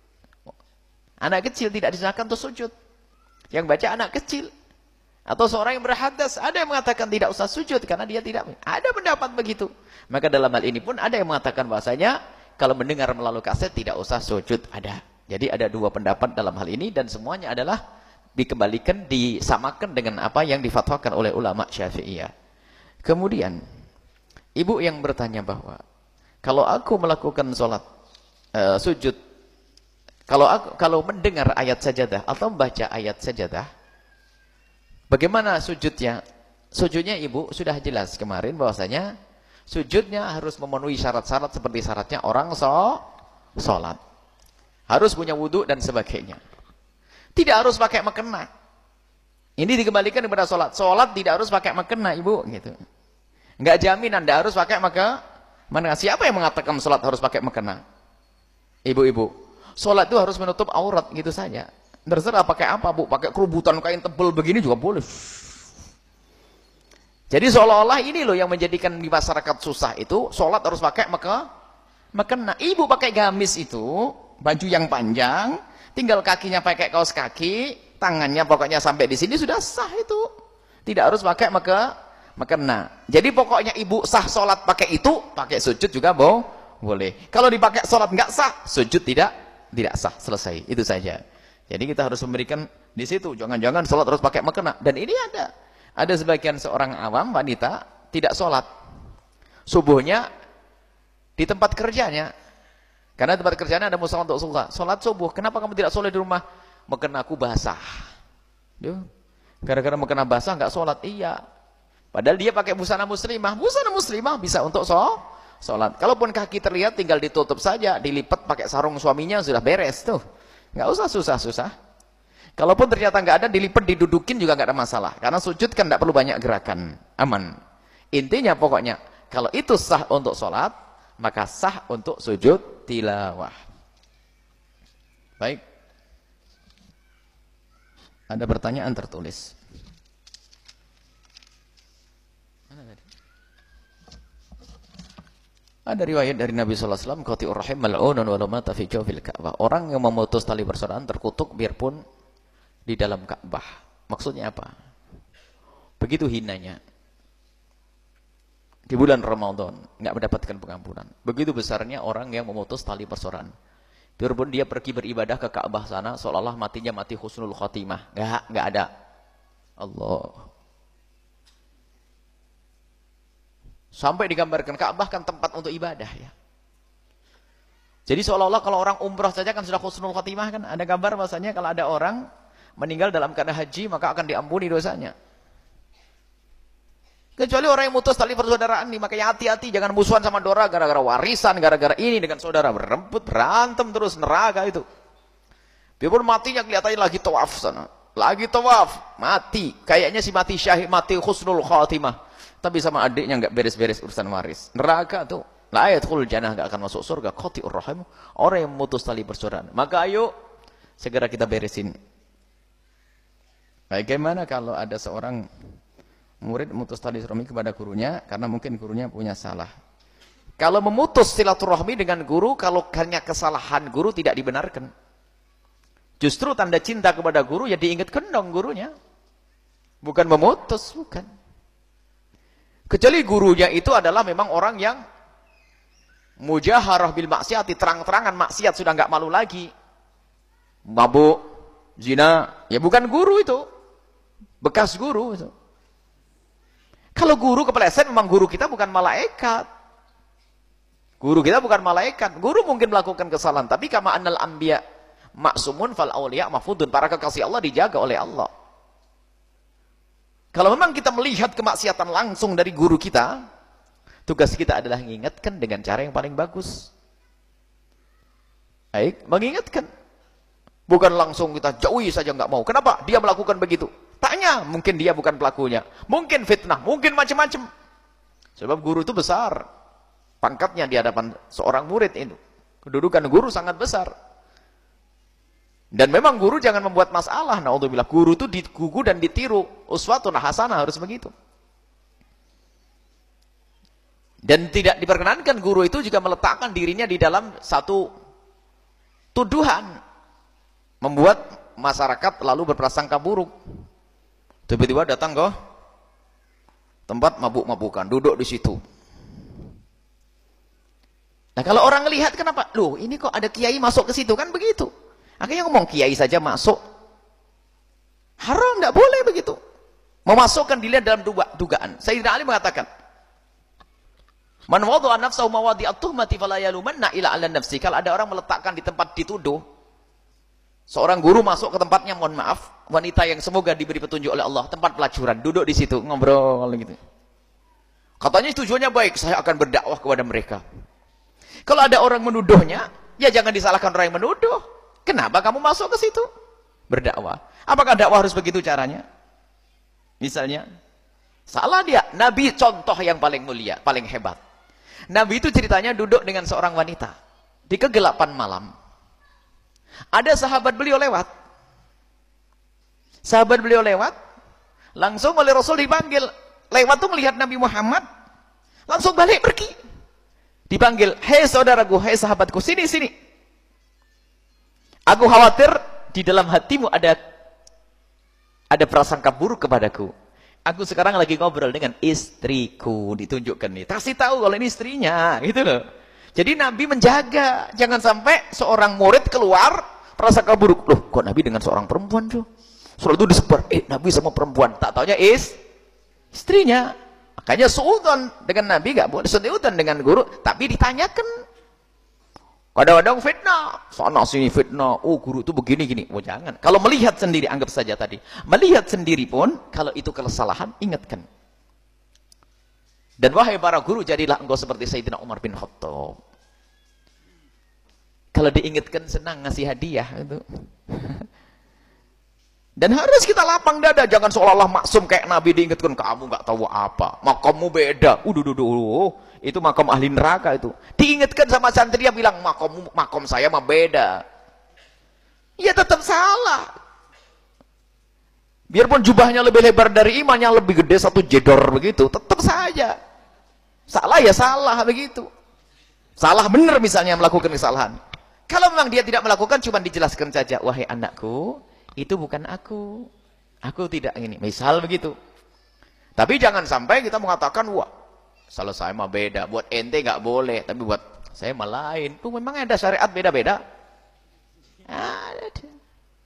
Anak kecil tidak disunahkan untuk sujud. Yang baca anak kecil. Atau seorang yang berhadas, ada yang mengatakan tidak usah sujud karena dia tidak. Ada pendapat begitu. Maka dalam hal ini pun ada yang mengatakan bahasanya kalau mendengar melalui kaset tidak usah sujud. Ada. Jadi ada dua pendapat dalam hal ini dan semuanya adalah dikembalikan, disamakan dengan apa yang difatwakan oleh ulama Syafi'iyah. Kemudian ibu yang bertanya bahwa kalau aku melakukan sholat uh, sujud, kalau aku kalau mendengar ayat sajadah atau membaca ayat sajadah, bagaimana sujudnya? Sujudnya ibu sudah jelas kemarin bahwasanya sujudnya harus memenuhi syarat-syarat seperti syaratnya orang so, sholat. Harus punya wudhu dan sebagainya. Tidak harus pakai mekena. Ini dikembalikan kepada sholat. Sholat tidak harus pakai mekena ibu. Gitu. Enggak jaminan tidak harus pakai mekena. Mana siapa yang mengatakan sholat harus pakai mekena? Ibu-ibu. Sholat itu harus menutup aurat gitu saja. Terserah pakai apa bu, pakai kerubutan kain tebal begini juga boleh. Jadi seolah-olah ini loh yang menjadikan di masyarakat susah itu, sholat harus pakai maka mekena. Ibu pakai gamis itu, baju yang panjang, tinggal kakinya pakai kaos kaki, tangannya pokoknya sampai di sini sudah sah itu. Tidak harus pakai maka mekena. Jadi pokoknya ibu sah sholat pakai itu, pakai sujud juga boh, boleh. Kalau dipakai sholat nggak sah, sujud tidak tidak sah, selesai. Itu saja. Jadi kita harus memberikan di situ, jangan-jangan sholat harus pakai mekena. Dan ini ada, ada sebagian seorang awam wanita tidak sholat subuhnya di tempat kerjanya, karena tempat kerjanya ada musola untuk sholat. Sholat subuh, kenapa kamu tidak sholat di rumah? Mekena aku basah. Gara-gara mekena basah nggak sholat. Iya. Padahal dia pakai busana muslimah, busana muslimah bisa untuk sholat. Kalaupun kaki terlihat tinggal ditutup saja, dilipat pakai sarung suaminya sudah beres tuh. Nggak usah susah-susah. Kalaupun ternyata nggak ada, dilipat didudukin juga nggak ada masalah. Karena sujud kan nggak perlu banyak gerakan, aman. Intinya pokoknya kalau itu sah untuk sholat, maka sah untuk sujud tilawah. Baik. Ada pertanyaan tertulis. Ada riwayat dari Nabi sallallahu alaihi wasallam, qati'ur rahim mal'unun wa law mata fi jawfil Ka'bah. Orang yang memutus tali persaudaraan terkutuk biarpun di dalam Ka'bah. Maksudnya apa? Begitu hinanya. Di bulan Ramadan enggak mendapatkan pengampunan. Begitu besarnya orang yang memutus tali persaudaraan. Biarpun dia pergi beribadah ke Ka'bah sana, seolah-olah matinya mati husnul khotimah. Enggak, enggak ada. Allah. Sampai digambarkan Ka'bah kan tempat untuk ibadah ya. Jadi seolah-olah kalau orang umrah saja kan sudah husnul khotimah kan. Ada gambar bahasanya kalau ada orang meninggal dalam keadaan haji maka akan diampuni dosanya. Kecuali orang yang mutus tali persaudaraan nih, makanya hati-hati jangan musuhan sama Dora gara-gara warisan, gara-gara ini dengan saudara berembut, berantem terus, neraka itu. Biarpun matinya kelihatannya lagi tawaf sana. Lagi tawaf, mati. Kayaknya si mati syahid, mati husnul khotimah. Tapi sama adiknya enggak beres-beres urusan waris. Neraka tuh. La yadkhulul jannah, enggak akan masuk surga. Qati'ur rahim, orang yang memutus tali persaudaraan. Maka ayo segera kita beresin. Bagaimana kalau ada seorang murid memutus tali silaturahmi kepada gurunya karena mungkin gurunya punya salah? Kalau memutus silaturahmi dengan guru kalau hanya kesalahan guru tidak dibenarkan. Justru tanda cinta kepada guru ya diingatkan dong gurunya. Bukan memutus, bukan. Kecuali gurunya itu adalah memang orang yang mujaharah bil maksiati, terang-terangan maksiat sudah nggak malu lagi. Mabuk, zina, ya bukan guru itu. Bekas guru itu. Kalau guru kepeleset, memang guru kita bukan malaikat. Guru kita bukan malaikat. Guru mungkin melakukan kesalahan, tapi kama annal anbiya maksumun fal auliya mahfudun. Para kekasih Allah dijaga oleh Allah. Kalau memang kita melihat kemaksiatan langsung dari guru kita, tugas kita adalah mengingatkan dengan cara yang paling bagus. Baik, mengingatkan. Bukan langsung kita jauhi saja nggak mau. Kenapa? Dia melakukan begitu. Tanya, mungkin dia bukan pelakunya. Mungkin fitnah, mungkin macam-macam. Sebab guru itu besar. Pangkatnya di hadapan seorang murid itu. Kedudukan guru sangat besar. Dan memang guru jangan membuat masalah. Naudzubillah, guru itu digugu dan ditiru. Uswatun hasanah, harus begitu. Dan tidak diperkenankan guru itu juga meletakkan dirinya di dalam satu tuduhan. Membuat masyarakat lalu berprasangka buruk. Tiba-tiba datang ke tempat mabuk-mabukan, duduk di situ. Nah kalau orang lihat, kenapa? Loh ini kok ada kiai masuk ke situ, kan begitu. Akhirnya ngomong kiai saja masuk. Haram, tidak boleh begitu. Memasukkan dilihat dalam dugaan. Sayyidina Ali mengatakan, man wadha'a nafsahu mawadi'at tuhmati fala yalumanna ila 'ala nafsi. Kalau ada orang meletakkan di tempat dituduh, seorang guru masuk ke tempatnya, mohon maaf, wanita yang semoga diberi petunjuk oleh Allah, tempat pelacuran, duduk di situ ngobrol gitu. Katanya tujuannya baik, saya akan berdakwah kepada mereka. Kalau ada orang menuduhnya, ya jangan disalahkan orang yang menuduh. Kenapa kamu masuk ke situ? Berdakwah. Apakah dakwah harus begitu caranya? Misalnya, salah dia. Nabi contoh yang paling mulia, paling hebat. Nabi itu ceritanya duduk dengan seorang wanita di kegelapan malam. Ada sahabat beliau lewat. Sahabat beliau lewat, langsung oleh Rasul dipanggil. Lewat tuh melihat Nabi Muhammad, langsung balik pergi. Dipanggil, hei saudaraku, hei sahabatku, sini, sini. Aku khawatir di dalam hatimu ada ada prasangka buruk kepadaku. Aku sekarang lagi ngobrol dengan istriku, ditunjukkan nih. Kasih tahu kalau ini istrinya, gitu loh. Jadi Nabi menjaga, jangan sampai seorang murid keluar prasangka buruk. Loh, kok Nabi dengan seorang perempuan tuh? Soal itu disebar, eh Nabi sama perempuan. Tak taunya is istrinya. Makanya suudzon dengan Nabi gak boleh, suudzon dengan guru, tapi ditanyakan. Kadang-kadang fitnah, sana sini fitnah, oh guru itu begini-gini. Oh jangan, kalau melihat sendiri, anggap saja tadi. Melihat sendiri pun, kalau itu kesalahan, ingatkan. Dan wahai para guru, jadilah engkau seperti Sayyidina Umar bin Khattab. Kalau diingatkan senang ngasih hadiah. Itu. Dan harus kita lapang dada, jangan seolah-olah maksum kayak Nabi diingatkan, kamu gak tahu apa, makammu beda. Uduh, uduh, uduh. Itu makam ahli neraka itu. Diingatkan sama santri yang bilang, makom, makom saya mah beda. Ya tetap salah. Biarpun jubahnya lebih lebar dari imannya, lebih gede satu jedor begitu, tetap saja. Salah ya salah begitu. Salah benar misalnya melakukan kesalahan. Kalau memang dia tidak melakukan, cuma dijelaskan saja, wahai anakku, itu bukan aku. Aku tidak ini. Misal begitu. Tapi jangan sampai kita mengatakan, wah, salah saya mah beda, buat ente nggak boleh, tapi buat saya mah lain. Tuh memang ada syariat beda-beda. Ada.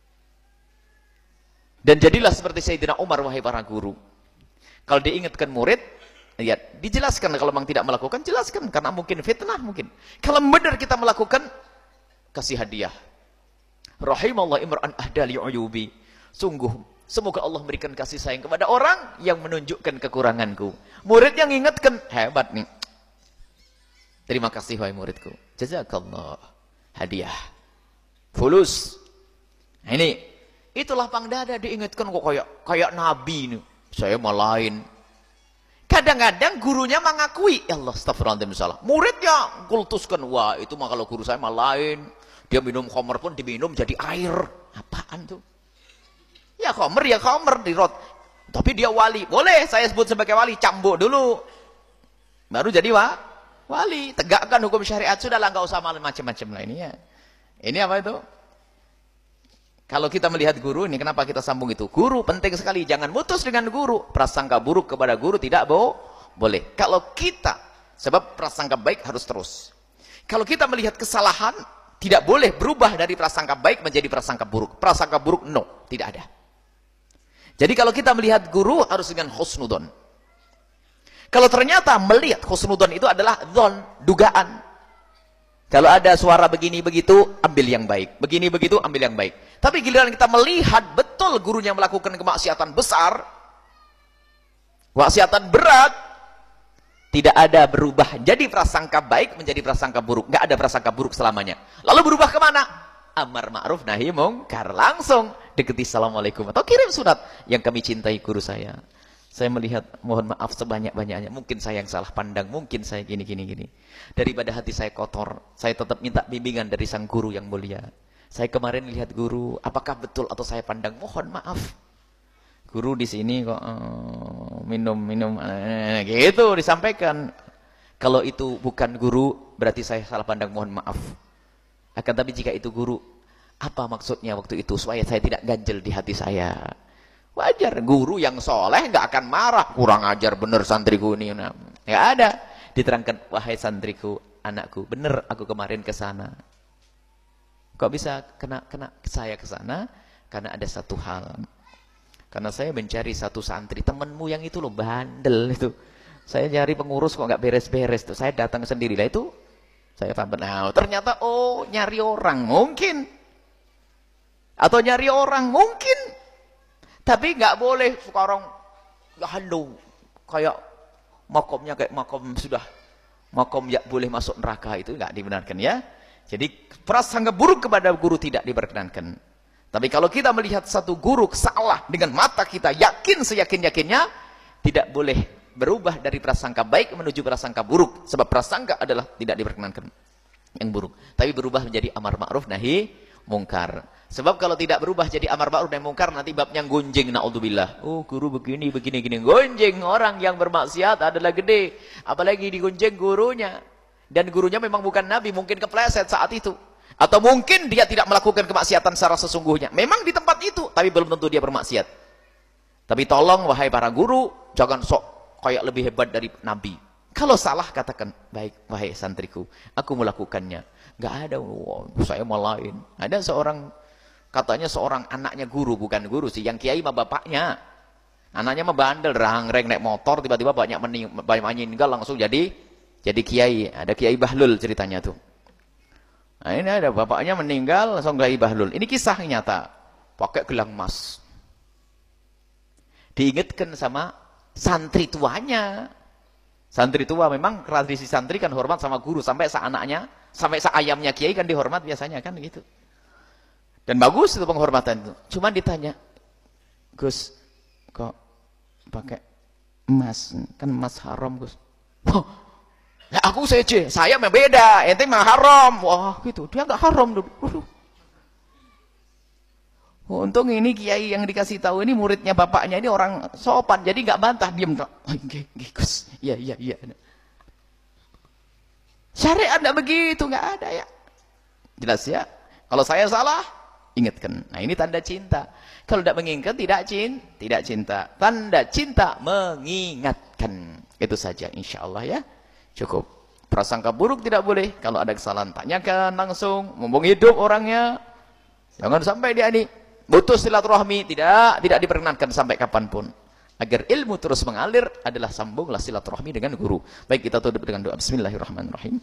Dan jadilah seperti Sayyidina Umar, wahai para guru. Kalau diingatkan murid, lihat, dijelaskan. Kalau memang tidak melakukan, jelaskan. Karena mungkin fitnah, mungkin. Kalau benar kita melakukan, kasih hadiah. Rahimallah imra'an ahdali uyubi. Sungguh, semoga Allah memberikan kasih sayang kepada orang yang menunjukkan kekuranganku. Murid yang ingatkan, hebat nih. Terima kasih wahai muridku. Jazakallah. Hadiah. Fulus. Nah, ini, itulah pangdada diingatkan kok kayak kayak Nabi nih. Saya mah lain. Kadang-kadang gurunya mengakui, ya Allah, astagfirullahaladzim salah. Muridnya kultuskan, wah itu mah kalau guru saya mah lain. Dia minum khamr pun diminum jadi air. Apaan tuh? Ya khamr, ya khamr dirot. Tapi dia wali. Boleh saya sebut sebagai wali, cambuk dulu. Baru jadi wa? Wali. Tegakkan hukum syariat. Sudahlah, nggak usah macam-macam lah ini ya. Ini apa itu? Kalau kita melihat guru, ini kenapa kita sambung itu? Guru penting sekali, jangan mutus dengan guru. Prasangka buruk kepada guru tidak bo boleh. Kalau kita, sebab prasangka baik harus terus. Kalau kita melihat kesalahan, tidak boleh berubah dari prasangka baik menjadi prasangka buruk. Prasangka buruk, no, tidak ada. Jadi kalau kita melihat guru, harus dengan husnudon. Kalau ternyata melihat husnudon itu adalah dhon, dugaan. Kalau ada suara begini begitu, ambil yang baik. Begini begitu, ambil yang baik. Tapi giliran kita melihat betul gurunya melakukan kemaksiatan besar, kemaksiatan berat, tidak ada berubah. Jadi prasangka baik menjadi prasangka buruk. Nggak ada prasangka buruk selamanya. Lalu berubah kemana? Amar ma'ruf nahi mungkar. Langsung deketi assalamualaikum. Atau kirim surat, yang kami cintai guru saya. Saya melihat, mohon maaf sebanyak-banyaknya. Mungkin saya yang salah pandang, mungkin saya gini, gini, gini. Daripada hati saya kotor, saya tetap minta bimbingan dari sang guru yang mulia. Saya kemarin lihat guru, apakah betul atau saya pandang, mohon maaf. Guru di sini kok uh, minum, minum, uh, gitu disampaikan. Kalau itu bukan guru, berarti saya salah pandang, mohon maaf. Akan tapi jika itu guru, apa maksudnya waktu itu? Supaya saya tidak ganjel di hati saya. Wajar, guru yang soleh nggak akan marah, kurang ajar bener santriku ini. Nggak ada. Diterangkan, wahai santriku, anakku, bener aku kemarin ke sana. Kok bisa kena kena saya ke sana? Karena ada satu hal. Karena saya mencari satu santri, temanmu yang itu loh, bandel itu. Saya nyari pengurus kok nggak beres-beres tuh. Saya datang sendiri lah itu. Saya paham. Nah, ternyata oh nyari orang mungkin. Atau nyari orang mungkin. Tapi nggak boleh sekarang halu kayak makomnya kayak makom sudah makom ya boleh masuk neraka, itu nggak dibenarkan ya. Jadi prasangka buruk kepada guru tidak diperkenankan. Tapi kalau kita melihat satu guru salah dengan mata kita, yakin seyakin-yakinnya, tidak boleh berubah dari prasangka baik menuju prasangka buruk. Sebab prasangka adalah tidak diperkenankan yang buruk. Tapi berubah menjadi amar ma'ruf nahi mungkar. Sebab kalau tidak berubah jadi amar ma'ruf nahi mungkar, nanti babnya gonjing, naudzubillah. Oh, guru begini, begini, gini. Gonjing, orang yang bermaksiat adalah gede. Apalagi digonjing gurunya. Dan gurunya memang bukan nabi, mungkin kepleset saat itu. Atau mungkin dia tidak melakukan kemaksiatan secara sesungguhnya. Memang di tempat itu, tapi belum tentu dia bermaksiat. Tapi tolong, wahai para guru, jangan sok kayak lebih hebat dari nabi. Kalau salah, katakan, baik, wahai santriku, aku melakukannya. Nggak ada, oh, saya mau lain. Ada seorang, katanya seorang anaknya guru, bukan guru sih, yang kiai mah bapaknya. Anaknya mah bandel, rang-reng naik motor, tiba-tiba banyak meninggal, langsung jadi jadi kiai. Ada Kiai Bahlul ceritanya tuh. Nah ini ada bapaknya meninggal, langsung Kiai Bahlul. Ini kisah nyata. Pakai gelang emas. Diingatkan sama santri tuanya. Santri tua, memang tradisi santri kan hormat sama guru. Sampai seanaknya, sampai seayamnya kiai kan dihormat biasanya kan gitu. Dan bagus itu penghormatan itu. Cuman ditanya, Gus, kok pakai emas? Kan emas haram, Gus. Oh, ya aku saja, saya mah beda, ente mah haram. Wah, gitu. Dia enggak haram dulu. Oh, untung ini kiai yang dikasih tahu ini muridnya bapaknya ini orang sopan, jadi enggak bantah, diam tak. Oh, nggih, nggih, Gus. Iya, iya, iya. Syariat enggak begitu, enggak ada ya. Jelas ya. Kalau saya salah, ingatkan. Nah, ini tanda cinta. Kalau tidak mengingat, tidak cinta, tidak cinta. Tanda cinta mengingatkan. Itu saja insyaallah ya. Cukup. Prasangka buruk tidak boleh. Kalau ada kesalahan, tanyakan langsung. Mumpung hidup orangnya. Jangan sampai dia ini putus silaturahmi. Tidak, tidak diperkenankan sampai kapanpun. Agar ilmu terus mengalir adalah sambunglah silaturahmi dengan guru. Baik, kita tutup dengan doa. Bismillahirrahmanirrahim.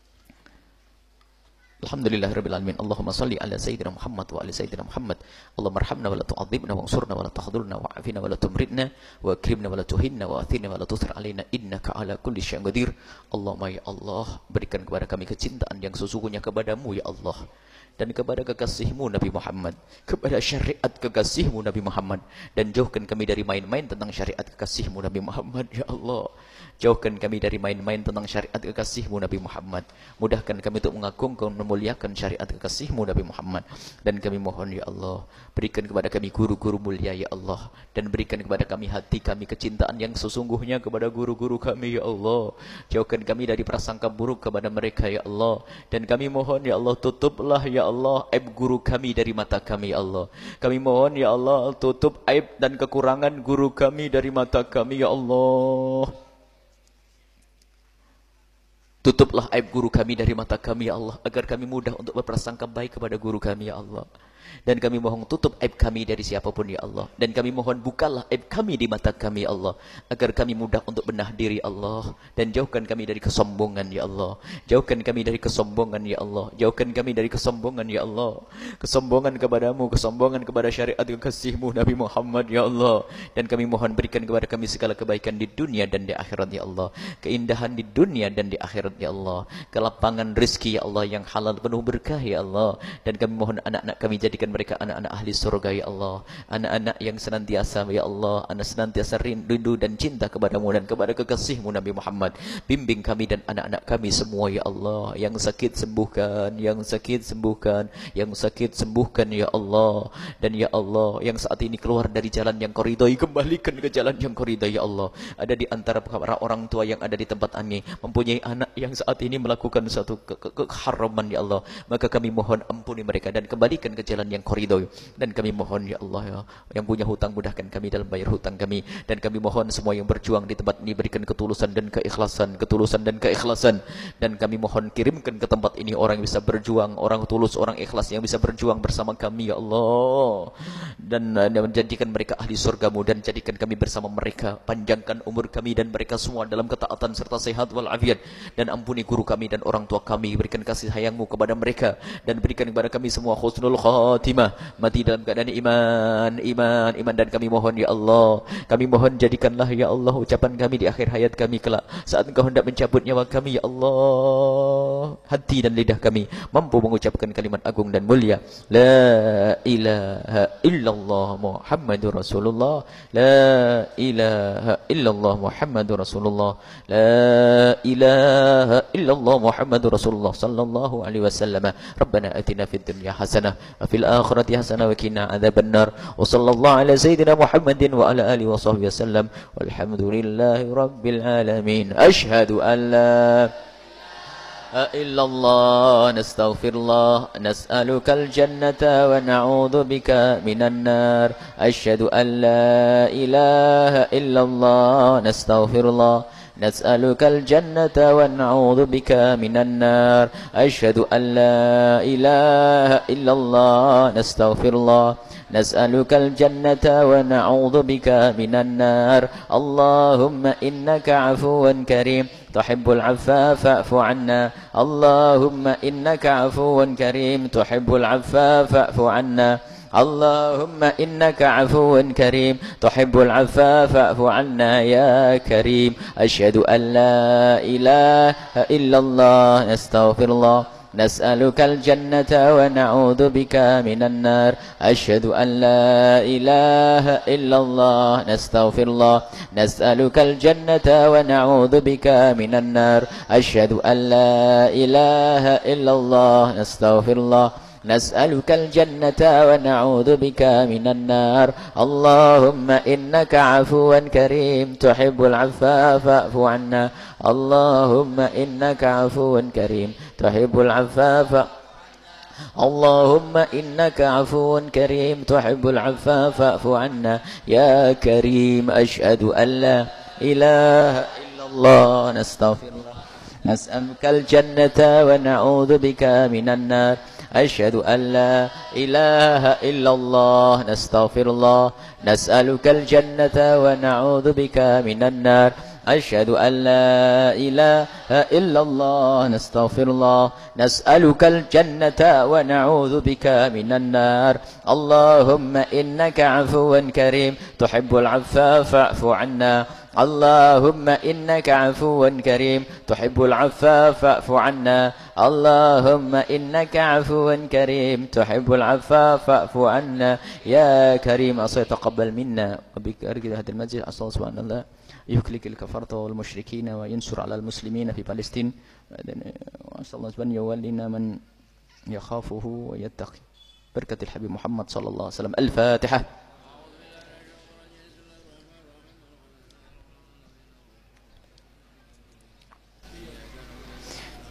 Alhamdulillahirabbil alamin. Allahumma shalli ala sayyidina Muhammad wa ala sayyidina Muhammad. Allahumma arhamna wa la tu'adzibna wa ansurna wa la tahdhurna wa afina wa la tumridna wa akrimna wa la tuhinna wa athina wa la tusir alaina innaka ala kulli syai'in qadir. Allahumma ya Allah, berikan kepada kami kecintaan yang sesungguhnya kepadamu ya Allah, dan kepada kekasihmu Nabi Muhammad, kepada syariat kekasihmu Nabi Muhammad, dan jauhkan kami dari main-main tentang syariat kekasihmu Nabi Muhammad ya Allah. Jauhkan kami dari main-main tentang syariat kekasihmu Nabi Muhammad. Mudahkan kami untuk mengagungkan, memuliakan syariat kekasihmu Nabi Muhammad. Dan kami mohon ya Allah, berikan kepada kami guru-guru mulia ya Allah, dan berikan kepada kami hati kami kecintaan yang sesungguhnya kepada guru-guru kami ya Allah. Jauhkan kami dari prasangka buruk kepada mereka ya Allah. Dan kami mohon ya Allah, tutuplah ya ya Allah aib guru kami dari mata kami ya Allah. Kami mohon ya Allah tutup aib dan kekurangan guru kami dari mata kami ya Allah. Tutuplah aib guru kami dari mata kami ya Allah, agar kami mudah untuk berprasangka baik kepada guru kami ya Allah. Dan kami mohon tutup aib kami dari siapapun ya Allah. Dan kami mohon bukalah aib kami di mata kami ya Allah, agar kami mudah untuk benah diri Allah. Dan jauhkan kami dari kesombongan ya Allah. Jauhkan kami dari kesombongan ya Allah. Jauhkan kami dari kesombongan ya Allah. Kesombongan kepadamu, kesombongan kepada syariat dan kasih-Mu Nabi Muhammad ya Allah. Dan kami mohon berikan kepada kami segala kebaikan di dunia dan di akhirat ya Allah. Keindahan di dunia dan di akhirat ya Allah. Kelapangan rezeki ya Allah yang halal penuh berkah ya Allah. Dan kami mohon anak-anak kami jadikan mereka anak-anak ahli surga ya Allah. Anak-anak yang senantiasa ya Allah, anak senantiasa rindu dan cinta kepadamu dan kepada kekasih-Mu Nabi Muhammad. Bimbing kami dan anak-anak kami semua ya Allah. Yang sakit sembuhkan, yang sakit sembuhkan, yang sakit sembuhkan ya Allah. Dan ya Allah, yang saat ini keluar dari jalan yang Kau ridhai, kembalikan ke jalan yang Kau ridhai ya Allah. Ada di antara para orang tua yang ada di tempat ini mempunyai anak yang saat ini melakukan satu keharaman ya Allah, maka kami mohon ampuni mereka dan kembalikan ke jalan yang Kau ridhai. Dan kami mohon ya Allah ya, yang punya hutang mudahkan kami dalam bayar hutang kami. Dan kami mohon semua yang berjuang di tempat ini berikan ketulusan dan keikhlasan, ketulusan dan keikhlasan. Dan kami mohon kirimkan ke tempat ini orang yang bisa berjuang, orang tulus, orang ikhlas yang bisa berjuang bersama kami ya Allah. Dan, dan menjadikan mereka ahli surga-Mu dan jadikan kami bersama mereka. Panjangkan umur kami dan mereka semua dalam ketaatan serta sehat walafiat. Dan ampuni guru kami dan orang tua kami, berikan kasih sayang-Mu kepada mereka dan berikan kepada kami semua husnul khatimah, mati dalam keadaan iman, iman, iman. Dan kami mohon ya Allah, kami mohon jadikanlah ya Allah ucapan kami di akhir hayat kami kelak saat Engkau hendak mencabut nyawa kami ya Allah, hati dan lidah kami mampu mengucapkan kalimat agung dan mulia la ilaha illallah Muhammadur Rasulullah, la ilaha illallah Muhammadur Rasulullah, la ilaha illallah Muhammadur Rasulullah sallallahu alaihi wasallam. Rabbana atina fid dunya hasanah wa fil akhirati hasanah wa qina adzabannar. Wa sallallahu ala sayyidina Muhammadin wa ala alihi wa sahbihi wasallam. Walhamdulillahi rabbil alamin. Asyhadu an la إلا الله نستغفر الله نسألك الجنة ونعوذ بك من النار. أشهد أن لا إله إلا الله نستغفر الله نسألك الجنة ونعوذ بك من النار. أشهد أن لا إله إلا الله نستغفر الله نسألك الجنة ونعوذ بك من النار. اللهم إنك عفو كريم تحب العفو فاعف عنا. اللهم إنك عفو كريم تحب العفو فاعف عنا. اللهم إنك عفو كريم تحب العفو فاعف عنا يا كريم. أشهد أن لا إله إلا الله نستغفر الله نسألك الجنة ونعوذ بك من النار. أشهد أن لا إله إلا الله نستغفر الله نسألك الجنة ونعوذ بك من النار. أشهد أن لا إله إلا الله نستغفر الله نسألك الجنة ونعوذ بك من النار. اللهم إنك عفو كريم تحب العفو فاعف عنا. اللهم إنك عفو كريم تحب العفو. اللهم إنك عفو كريم تحب العفو فاعف عنا يا كريم. أشهد أن لا إله إلا الله نستغفر الله نسألك الجنة ونعوذ بك من النار. أشهد أن لا إله إلا الله نستغفر الله نسألك الجنة ونعوذ بك من النار. أشهد أن لا إله إلا الله نستغفر الله نسألك الجنة ونعوذ بك من النار. اللهم إنك عفو كريم تحب العفو فاعف عنا. اللهم إنك عفو كريم تحب العفو فاعف عنا. اللهم إنك عفو كريم تحب العفو فاعف عنا يا كريم. أصلي تقبل منا وبك أرجو هذا المسجد. أصلي سبحان الله يهلك الكفرة والمشركين وينصر على المسلمين في فلسطين. وأسأل الله سبحانه يولينا من يخافه ويتقي. بركة الحبيب محمد صلى الله عليه وسلم. الفاتحة.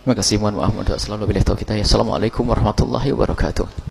Terima kasih, mohon maaf, mohon doa selalu bila kita. Assalamualaikum warahmatullahi wabarakatuh.